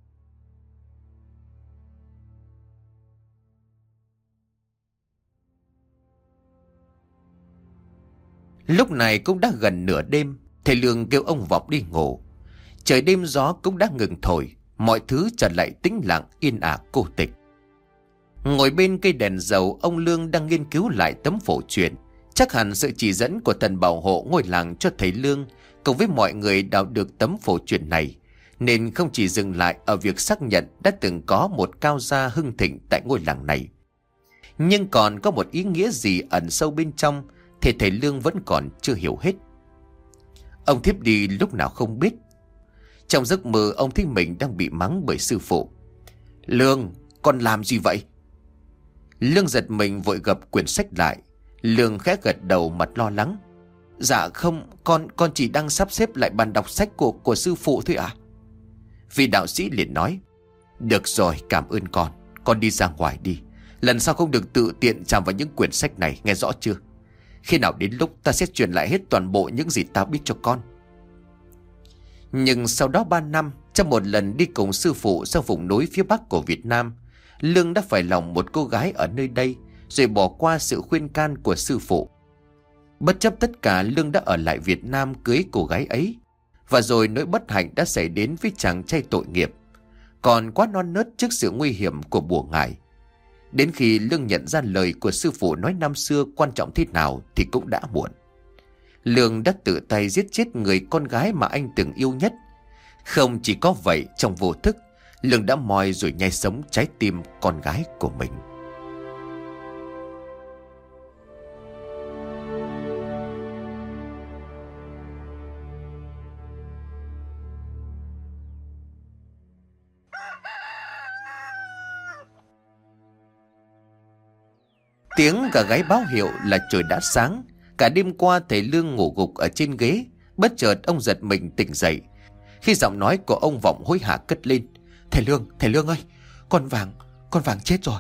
Lúc này cũng đã gần nửa đêm. Thầy Lương kêu ông Vọng đi ngủ. Trời đêm gió cũng đã ngừng thổi, mọi thứ trở lại tĩnh lặng yên ả cô tịch. Ngồi bên cây đèn dầu, ông Lương đang nghiên cứu lại tấm phổ truyền. Chắc hẳn sự chỉ dẫn của thần bảo hộ ngôi làng cho thầy Lương cùng với mọi người đào được tấm phổ truyền này, nên không chỉ dừng lại ở việc xác nhận đã từng có một cao gia hưng thịnh tại ngôi làng này, nhưng còn có một ý nghĩa gì ẩn sâu bên trong thì thầy Lương vẫn còn chưa hiểu hết. Ông thiếp đi lúc nào không biết. Trong giấc mơ ông thấy mình đang bị mắng bởi sư phụ. Lương, con làm gì vậy? Lương giật mình vội gập quyển sách lại. Lương khẽ gật đầu mặt lo lắng. Dạ không, con chỉ đang sắp xếp lại bàn đọc sách của sư phụ thôi ạ. Vị đạo sĩ liền nói. Được rồi, cảm ơn con đi ra ngoài đi. Lần sau không được tự tiện chạm vào những quyển sách này, nghe rõ chưa? Khi nào đến lúc ta sẽ truyền lại hết toàn bộ những gì ta biết cho con. Nhưng sau đó 3 năm, trong một lần đi cùng sư phụ sang vùng núi phía bắc của Việt Nam, Lương đã phải lòng một cô gái ở nơi đây, rồi bỏ qua sự khuyên can của sư phụ. Bất chấp tất cả, Lương đã ở lại Việt Nam cưới cô gái ấy. Và rồi nỗi bất hạnh đã xảy đến với chàng trai tội nghiệp, còn quá non nớt trước sự nguy hiểm của bùa ngải. Đến khi Lương nhận ra lời của sư phụ nói năm xưa quan trọng thế nào thì cũng đã muộn. Lương đã tự tay giết chết người con gái mà anh từng yêu nhất. Không chỉ có vậy, trong vô thức, Lương đã moi rồi nhai sống trái tim con gái của mình. Tiếng gà gáy báo hiệu là trời đã sáng. Cả đêm qua thầy Lương ngủ gục ở trên ghế. Bất chợt ông giật mình tỉnh dậy khi giọng nói của ông Vọng hối hả cất lên. Thầy Lương ơi, con vàng chết rồi.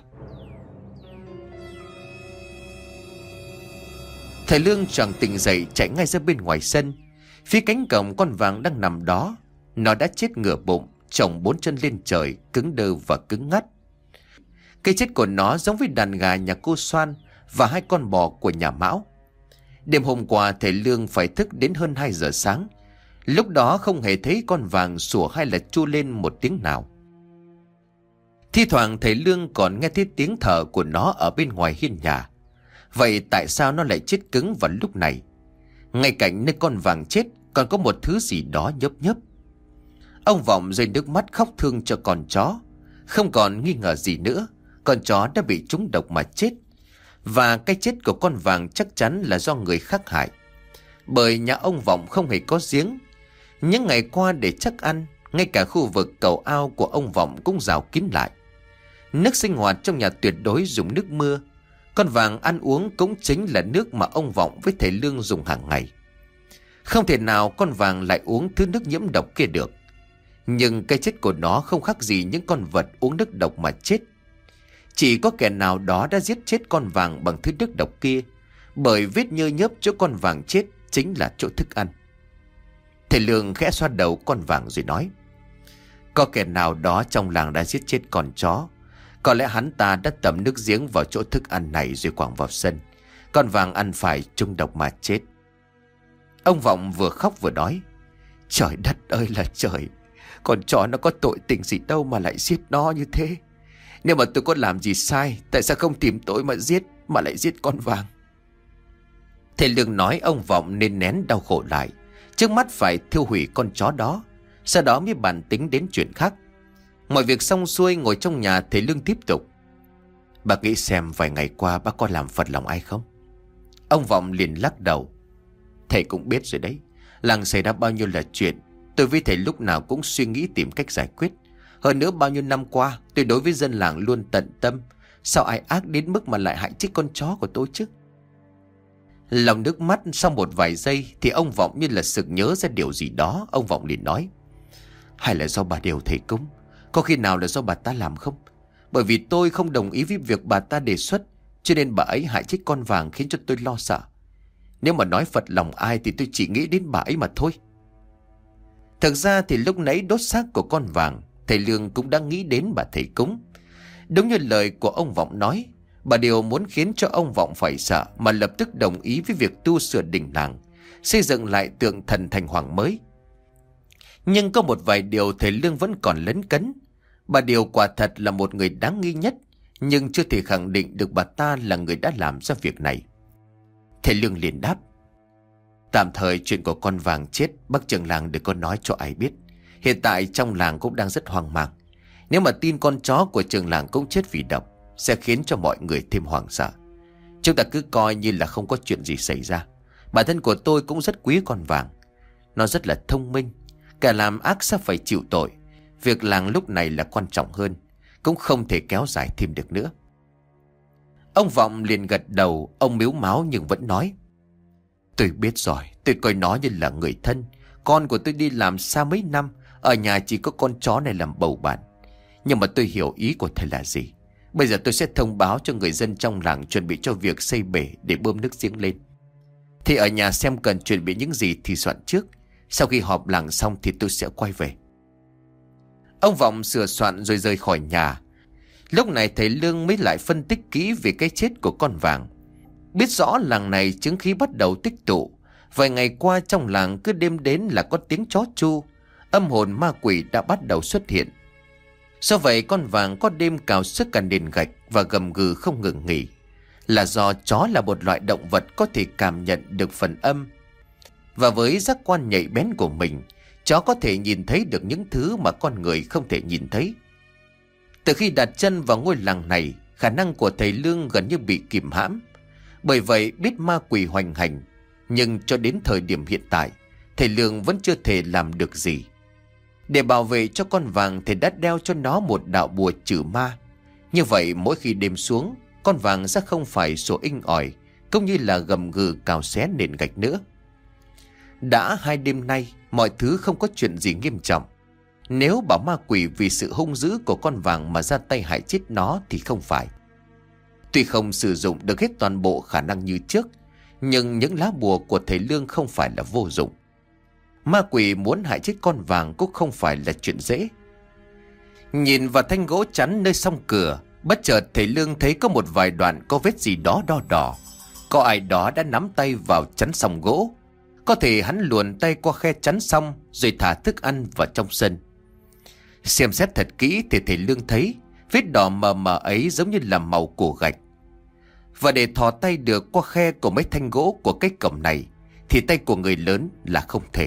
Thầy Lương choàng tỉnh dậy, chạy ngay ra bên ngoài sân. Phía cánh cổng, con vàng đang nằm đó. Nó đã chết ngửa bụng, chồng 4 chân lên trời, cứng đơ và cứng ngắt. Cái chết của nó giống với đàn gà nhà cô Soan và 2 con bò của nhà Mão. Đêm hôm qua thầy Lương phải thức đến hơn 2 giờ sáng. Lúc đó không hề thấy con vàng sủa hay là tru lên một tiếng nào. Thi thoảng thầy Lương còn nghe thấy tiếng thở của nó ở bên ngoài hiên nhà. Vậy tại sao nó lại chết cứng vào lúc này? Ngay cạnh nơi con vàng chết còn có một thứ gì đó nhấp nhấp. Ông Vọng rơi nước mắt khóc thương cho con chó. Không còn nghi ngờ gì nữa, con chó đã bị trúng độc mà chết. Và cái chết của con vàng chắc chắn là do người khác hại. Bởi nhà ông Vọng không hề có giếng. Những ngày qua để chắc ăn, ngay cả khu vực cầu ao của ông Vọng cũng rào kín lại. Nước sinh hoạt trong nhà tuyệt đối dùng nước mưa. Con vàng ăn uống cũng chính là nước mà ông Vọng với thầy Lương dùng hàng ngày. Không thể nào con vàng lại uống thứ nước nhiễm độc kia được. Nhưng cái chết của nó không khác gì những con vật uống nước độc mà chết. Chỉ có kẻ nào đó đã giết chết con vàng bằng thứ nước độc kia, bởi vết nhơ nhớp chỗ con vàng chết chính là chỗ thức ăn. Thầy Lương khẽ xoa đầu con vàng rồi nói: có kẻ nào đó trong làng đã giết chết con chó. Có lẽ hắn ta đã tẩm nước giếng vào chỗ thức ăn này rồi quẳng vào sân. Con vàng ăn phải trúng độc mà chết. Ông Vọng vừa khóc vừa nói: trời đất ơi là trời, con chó nó có tội tình gì đâu mà lại giết nó như thế. Nếu mà tôi có làm gì sai, tại sao không tìm tội mà giết, mà lại giết con vàng? Thầy Lương nói ông Vọng nên nén đau khổ lại. Trước mắt phải thiêu hủy con chó đó, sau đó mới bàn tính đến chuyện khác. Mọi việc xong xuôi, ngồi trong nhà, thầy Lương tiếp tục: bà nghĩ xem vài ngày qua bác có làm phật lòng ai không? Ông Vọng liền lắc đầu: thầy cũng biết rồi đấy, làng xảy ra bao nhiêu là chuyện, tôi với thầy lúc nào cũng suy nghĩ tìm cách giải quyết. Hơn nữa bao nhiêu năm qua tôi đối với dân làng luôn tận tâm, sao ai ác đến mức mà lại hại chết con chó của tôi chứ? Lòng nước mắt sau một vài giây thì ông Vọng như là sực nhớ ra điều gì đó. Ông Vọng liền nói: hay là do bà Đều thầy cúng? Có khi nào là do bà ta làm không? Bởi vì tôi không đồng ý với việc bà ta đề xuất, cho nên bà ấy hại chết con vàng khiến cho tôi lo sợ. Nếu mà nói phật lòng ai thì tôi chỉ nghĩ đến bà ấy mà thôi. Thực ra thì lúc nãy đốt xác của con vàng, thầy Lương cũng đã nghĩ đến bà thầy cúng. Đúng như lời của ông Vọng nói, bà Điều muốn khiến cho ông Vọng phải sợ mà lập tức đồng ý với việc tu sửa đình làng, xây dựng lại tượng thần thành hoàng mới. Nhưng có một vài điều thầy Lương vẫn còn lấn cấn. Bà Điều quả thật là một người đáng nghi nhất, nhưng chưa thể khẳng định được bà ta là người đã làm ra việc này. Thầy Lương liền đáp: tạm thời chuyện của con vàng chết bác trưởng làng đừng có nói cho ai biết. Hiện tại trong làng cũng đang rất hoang mang. Nếu mà tin con chó của trưởng làng cũng chết vì độc, sẽ khiến cho mọi người thêm hoảng sợ. Chúng ta cứ coi như là không có chuyện gì xảy ra. Bản thân của tôi cũng rất quý con vàng. Nó rất là thông minh, kẻ làm ác sẽ phải chịu tội. Việc làng lúc này là quan trọng hơn, cũng không thể kéo dài thêm được nữa. Ông Vọng liền gật đầu. Ông mếu máo nhưng vẫn nói: tôi biết rồi, tôi coi nó như là người thân. Con của tôi đi làm xa mấy năm, ở nhà chỉ có con chó này làm bầu bạn. Nhưng mà tôi hiểu ý của thầy là gì. Bây giờ tôi sẽ thông báo cho người dân trong làng chuẩn bị cho việc xây bể để bơm nước giếng lên. Thì ở nhà xem cần chuẩn bị những gì thì soạn trước. Sau khi họp làng xong thì tôi sẽ quay về. Ông Vọng sửa soạn rồi rời khỏi nhà. Lúc này thầy Lương mới lại phân tích kỹ về cái chết của con vàng. Biết rõ làng này chứng khí bắt đầu tích tụ, Vài ngày qua trong làng cứ đêm đến là có tiếng chó chu. Âm hồn ma quỷ đã bắt đầu xuất hiện. Do vậy con vàng có đêm cào sức cả nền gạch và gầm gừ không ngừng nghỉ, là do chó là một loại động vật có thể cảm nhận được phần âm. Và với giác quan nhạy bén của mình, chó có thể nhìn thấy được những thứ mà con người không thể nhìn thấy. Từ khi đặt chân vào ngôi làng này, khả năng của thầy Lương gần như bị kìm hãm. Bởi vậy biết ma quỷ hoành hành, nhưng cho đến thời điểm hiện tại, thầy Lương vẫn chưa thể làm được gì. Để bảo vệ cho con vàng, thầy đã đeo cho nó một đạo bùa trừ ma. Như vậy mỗi khi đêm xuống, con vàng sẽ không phải sủa inh ỏi, cũng như là gầm gừ cào xé nền gạch nữa. Đã 2 đêm nay, mọi thứ không có chuyện gì nghiêm trọng. Nếu bảo ma quỷ vì sự hung dữ của con vàng mà ra tay hại chết nó thì không phải. Tuy không sử dụng được hết toàn bộ khả năng như trước, nhưng những lá bùa của thầy Lương không phải là vô dụng. Ma quỷ muốn hại chết con vàng cũng không phải là chuyện dễ. Nhìn vào thanh gỗ chắn nơi song cửa, bất chợt thầy Lương thấy có một vài đoạn có vết gì đó đỏ đỏ. Có ai đó đã nắm tay vào chắn song gỗ. Có thể hắn luồn tay qua khe chắn xong rồi thả thức ăn vào trong sân. Xem xét thật kỹ thì thầy Lương thấy vết đỏ mờ mờ ấy giống như là màu của gạch. Và để thò tay được qua khe của mấy thanh gỗ của cái cổng này thì tay của người lớn là không thể.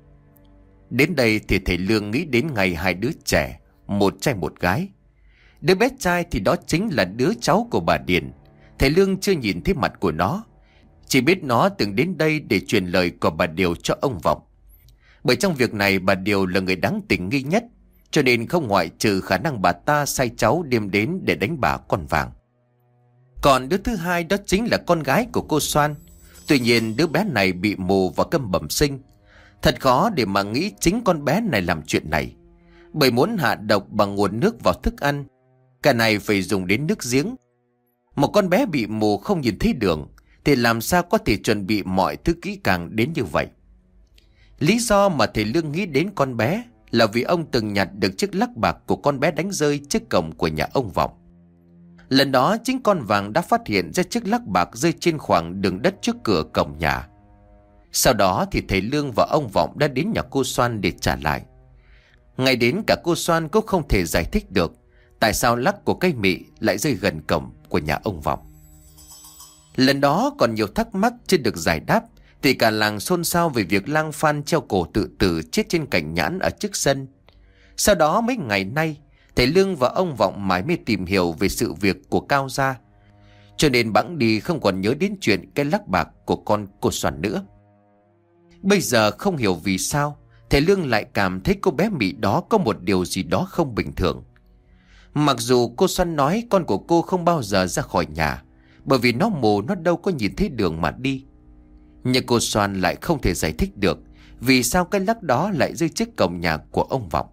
Đến đây thì thầy Lương nghĩ đến ngày 2 đứa trẻ, một trai một gái. Đứa bé trai thì đó chính là đứa cháu của bà Điền. Thầy Lương chưa nhìn thấy mặt của nó, chỉ biết nó từng đến đây để truyền lời của bà Điều cho ông Vọng. Bởi trong việc này bà Điều là người đáng tình nghi nhất, cho nên không ngoại trừ khả năng bà ta sai cháu đêm đến để đánh bà con vàng. Còn đứa thứ hai đó chính là con gái của cô Soan. Tuy nhiên đứa bé này bị mù và câm bẩm sinh. Thật khó để mà nghĩ chính con bé này làm chuyện này. Bởi muốn hạ độc bằng nguồn nước vào thức ăn, cả này phải dùng đến nước giếng. Một con bé bị mù không nhìn thấy đường thì làm sao có thể chuẩn bị mọi thứ kỹ càng đến như vậy. Lý do mà thầy Lương nghĩ đến con bé là vì ông từng nhặt được chiếc lắc bạc của con bé đánh rơi trước cổng của nhà ông Vọng. Lần đó chính con vàng đã phát hiện ra chiếc lắc bạc rơi trên khoảng đường đất trước cửa cổng nhà. Sau đó thì thầy Lương và ông Vọng đã đến nhà cô Soan để trả lại. Ngay đến cả cô Soan cũng không thể giải thích được tại sao lắc của cây mị lại rơi gần cổng của nhà ông Vọng. Lần đó còn nhiều thắc mắc chưa được giải đáp thì cả làng xôn xao về việc lang Phan treo cổ tự tử chết trên cành nhãn ở trước sân. Sau đó mấy ngày nay, thầy Lương và ông Vọng mải mê tìm hiểu về sự việc của Cao gia, cho nên bẵng đi không còn nhớ đến chuyện cái lắc bạc của con cô Soan nữa. Bây giờ không hiểu vì sao thầy Lương lại cảm thấy cô bé mị đó có một điều gì đó không bình thường. Mặc dù cô Soan nói con của cô không bao giờ ra khỏi nhà, bởi vì nó mù, nó đâu có nhìn thấy đường mà đi. Nhưng cô Soan lại không thể giải thích được vì sao cái lắc đó lại rơi trước cổng nhà của ông Vọng.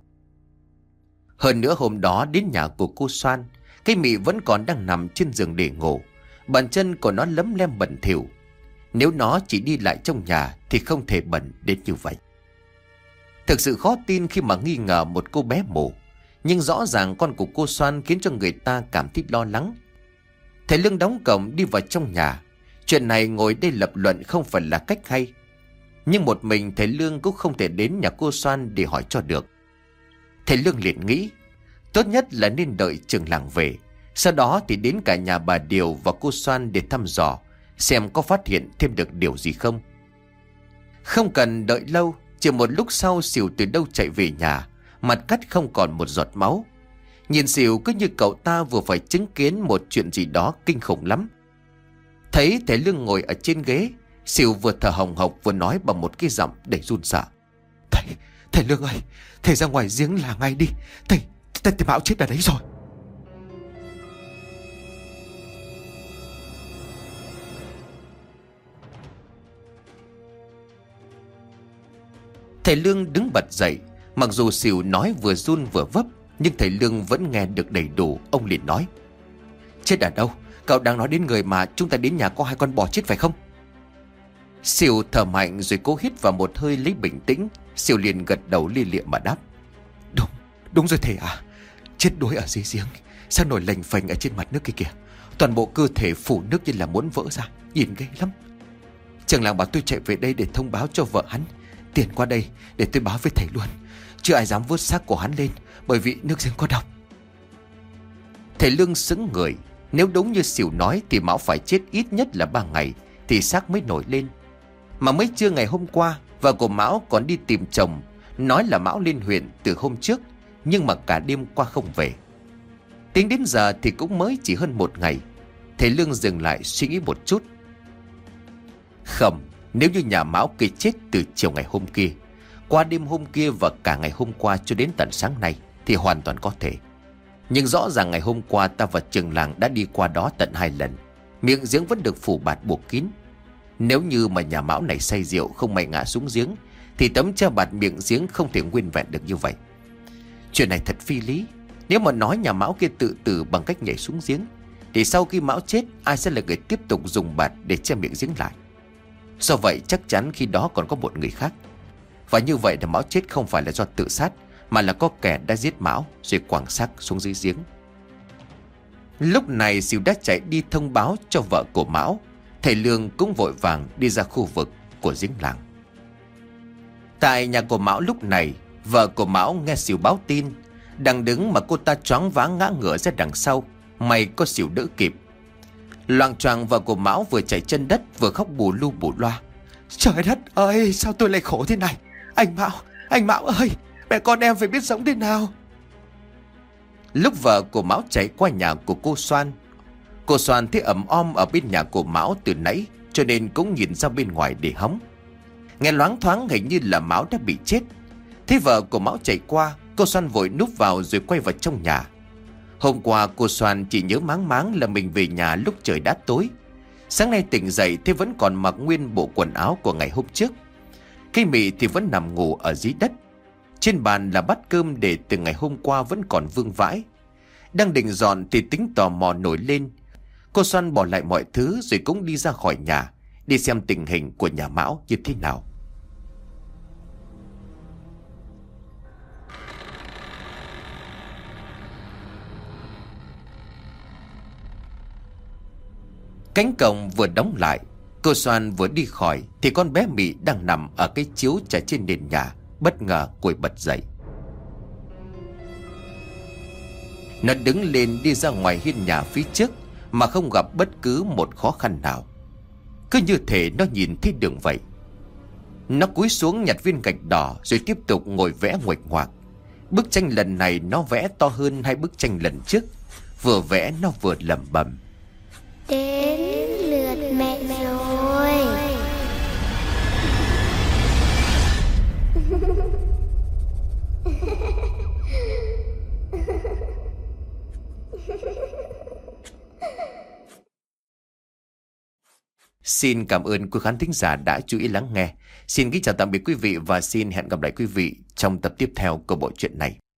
Hơn nữa hôm đó đến nhà của cô Soan, cái mị vẫn còn đang nằm trên giường để ngủ. Bàn chân của nó lấm lem bẩn thỉu. Nếu nó chỉ đi lại trong nhà thì không thể bẩn đến như vậy. Thực sự khó tin khi mà nghi ngờ một cô bé mù, nhưng rõ ràng con của cô Soan khiến cho người ta cảm thấy lo lắng. Thầy Lương đóng cổng đi vào trong nhà. Chuyện này ngồi đây lập luận không phải là cách hay, nhưng một mình thầy Lương cũng không thể đến nhà cô Soan để hỏi cho được. Thầy Lương liền nghĩ tốt nhất là nên đợi trưởng làng về, sau đó thì đến cả nhà bà Điều và cô Soan để thăm dò xem có phát hiện thêm được điều gì không. Không cần đợi lâu, chỉ một lúc sau Sỉu từ đâu chạy về nhà, mặt cắt không còn một giọt máu. Nhìn Sỉu cứ như cậu ta vừa phải chứng kiến một chuyện gì đó kinh khủng lắm. Thấy thầy Lương ngồi ở trên ghế, Sỉu vừa thở hồng hộc vừa nói bằng một cái giọng đầy run sợ: Thầy Lương ơi, thầy ra ngoài giếng là ngay đi. Thầy Mão chết ở đấy rồi. Thầy Lương đứng bật dậy. Mặc dù Sỉu nói vừa run vừa vấp, nhưng thầy Lương vẫn nghe được đầy đủ. Ông liền nói: Chết ở đâu? Cậu đang nói đến người mà chúng ta đến nhà có 2 con bò chết phải không? Sỉu thở mạnh rồi cố hít vào một hơi lấy bình tĩnh. Sỉu liền gật đầu lia lịa mà đáp: Đúng rồi thầy à. Chết đuối ở dưới giếng, sao nổi lềnh phềnh ở trên mặt nước kia kìa. Toàn bộ cơ thể phủ nước như là muốn vỡ ra, nhìn ghê lắm. Trường làng bảo tôi chạy về đây để thông báo cho vợ hắn. Tiền qua đây để tôi báo với thầy luôn. Chưa ai dám vớt xác của hắn lên, bởi vì nước giếng có độc. Thầy Lương sững người. Nếu đúng như Sỉu nói thì Mão phải chết ít nhất là 3 ngày thì xác mới nổi lên. Mà mới trưa ngày hôm qua, vợ của Mão còn đi tìm chồng, nói là Mão lên huyện từ hôm trước, nhưng mà cả đêm qua không về. Tính đến giờ thì cũng mới chỉ hơn 1 ngày. Thầy Lương dừng lại suy nghĩ một chút. Không, nếu như nhà Mão kia chết từ chiều ngày hôm kia, qua đêm hôm kia và cả ngày hôm qua cho đến tận sáng nay thì hoàn toàn có thể. Nhưng rõ ràng ngày hôm qua ta và trường làng đã đi qua đó tận 2 lần. Miệng giếng vẫn được phủ bạt buộc kín. Nếu như mà nhà Mão này say rượu không may ngã xuống giếng thì tấm che bạt miệng giếng không thể nguyên vẹn được như vậy. Chuyện này thật phi lý. Nếu mà nói nhà Mão kia tự tử bằng cách nhảy xuống giếng thì sau khi Mão chết, ai sẽ là người tiếp tục dùng bạt để che miệng giếng lại? Do vậy chắc chắn khi đó còn có một người khác. Và như vậy là Mão chết không phải là do tự sát, mà là có kẻ đã giết Mão rồi quẳng xác xuống dưới giếng. Lúc này Sỉu đã chạy đi thông báo cho vợ của Mão. Thầy Lương cũng vội vàng đi ra khu vực của giếng làng. Tại nhà của Mão lúc này, vợ của Mão nghe Sỉu báo tin. Đang đứng mà cô ta choáng váng ngã ngửa ra đằng sau. May có Sỉu đỡ kịp. Loạng choạng vợ của Mão vừa chảy chân đất vừa khóc bù lu bù loa. Trời đất ơi, sao tôi lại khổ thế này? Anh Mão ơi, mẹ con em phải biết sống thế nào? Lúc vợ của Mão chạy qua nhà của cô Soan, cô Soan thấy ẩm om ở bên nhà của Mão từ nãy, cho nên cũng nhìn ra bên ngoài để hóng. Nghe loáng thoáng hình như là Mão đã bị chết. Thấy vợ của Mão chạy qua, cô Soan vội núp vào rồi quay vào trong nhà. Hôm qua cô Soan chỉ nhớ máng máng là mình về nhà lúc trời đã tối. Sáng nay tỉnh dậy thì vẫn còn mặc nguyên bộ quần áo của ngày hôm trước. Cây mị thì vẫn nằm ngủ ở dưới đất. Trên bàn là bát cơm để từ ngày hôm qua vẫn còn vương vãi. Đang định dọn thì tính tò mò nổi lên. Cô Soan bỏ lại mọi thứ rồi cũng đi ra khỏi nhà, đi xem tình hình của nhà Mão như thế nào. Cánh cổng vừa đóng lại, cô Soan vừa đi khỏi thì con bé Mị đang nằm ở cái chiếu trải trên nền nhà bất ngờ cùi bật dậy. Nó đứng lên đi ra ngoài hiên nhà phía trước mà không gặp bất cứ một khó khăn nào. Cứ như thể nó nhìn thấy đường vậy. Nó cúi xuống nhặt viên gạch đỏ rồi tiếp tục ngồi vẽ nguệch ngoạc. Bức tranh lần này nó vẽ to hơn 2 bức tranh lần trước. Vừa vẽ nó vừa lẩm bẩm. Đến lượt mẹ rồi. Xin cảm ơn quý khán thính giả đã chú ý lắng nghe. Xin kính chào tạm biệt quý vị và xin hẹn gặp lại quý vị trong tập tiếp theo của bộ truyện này.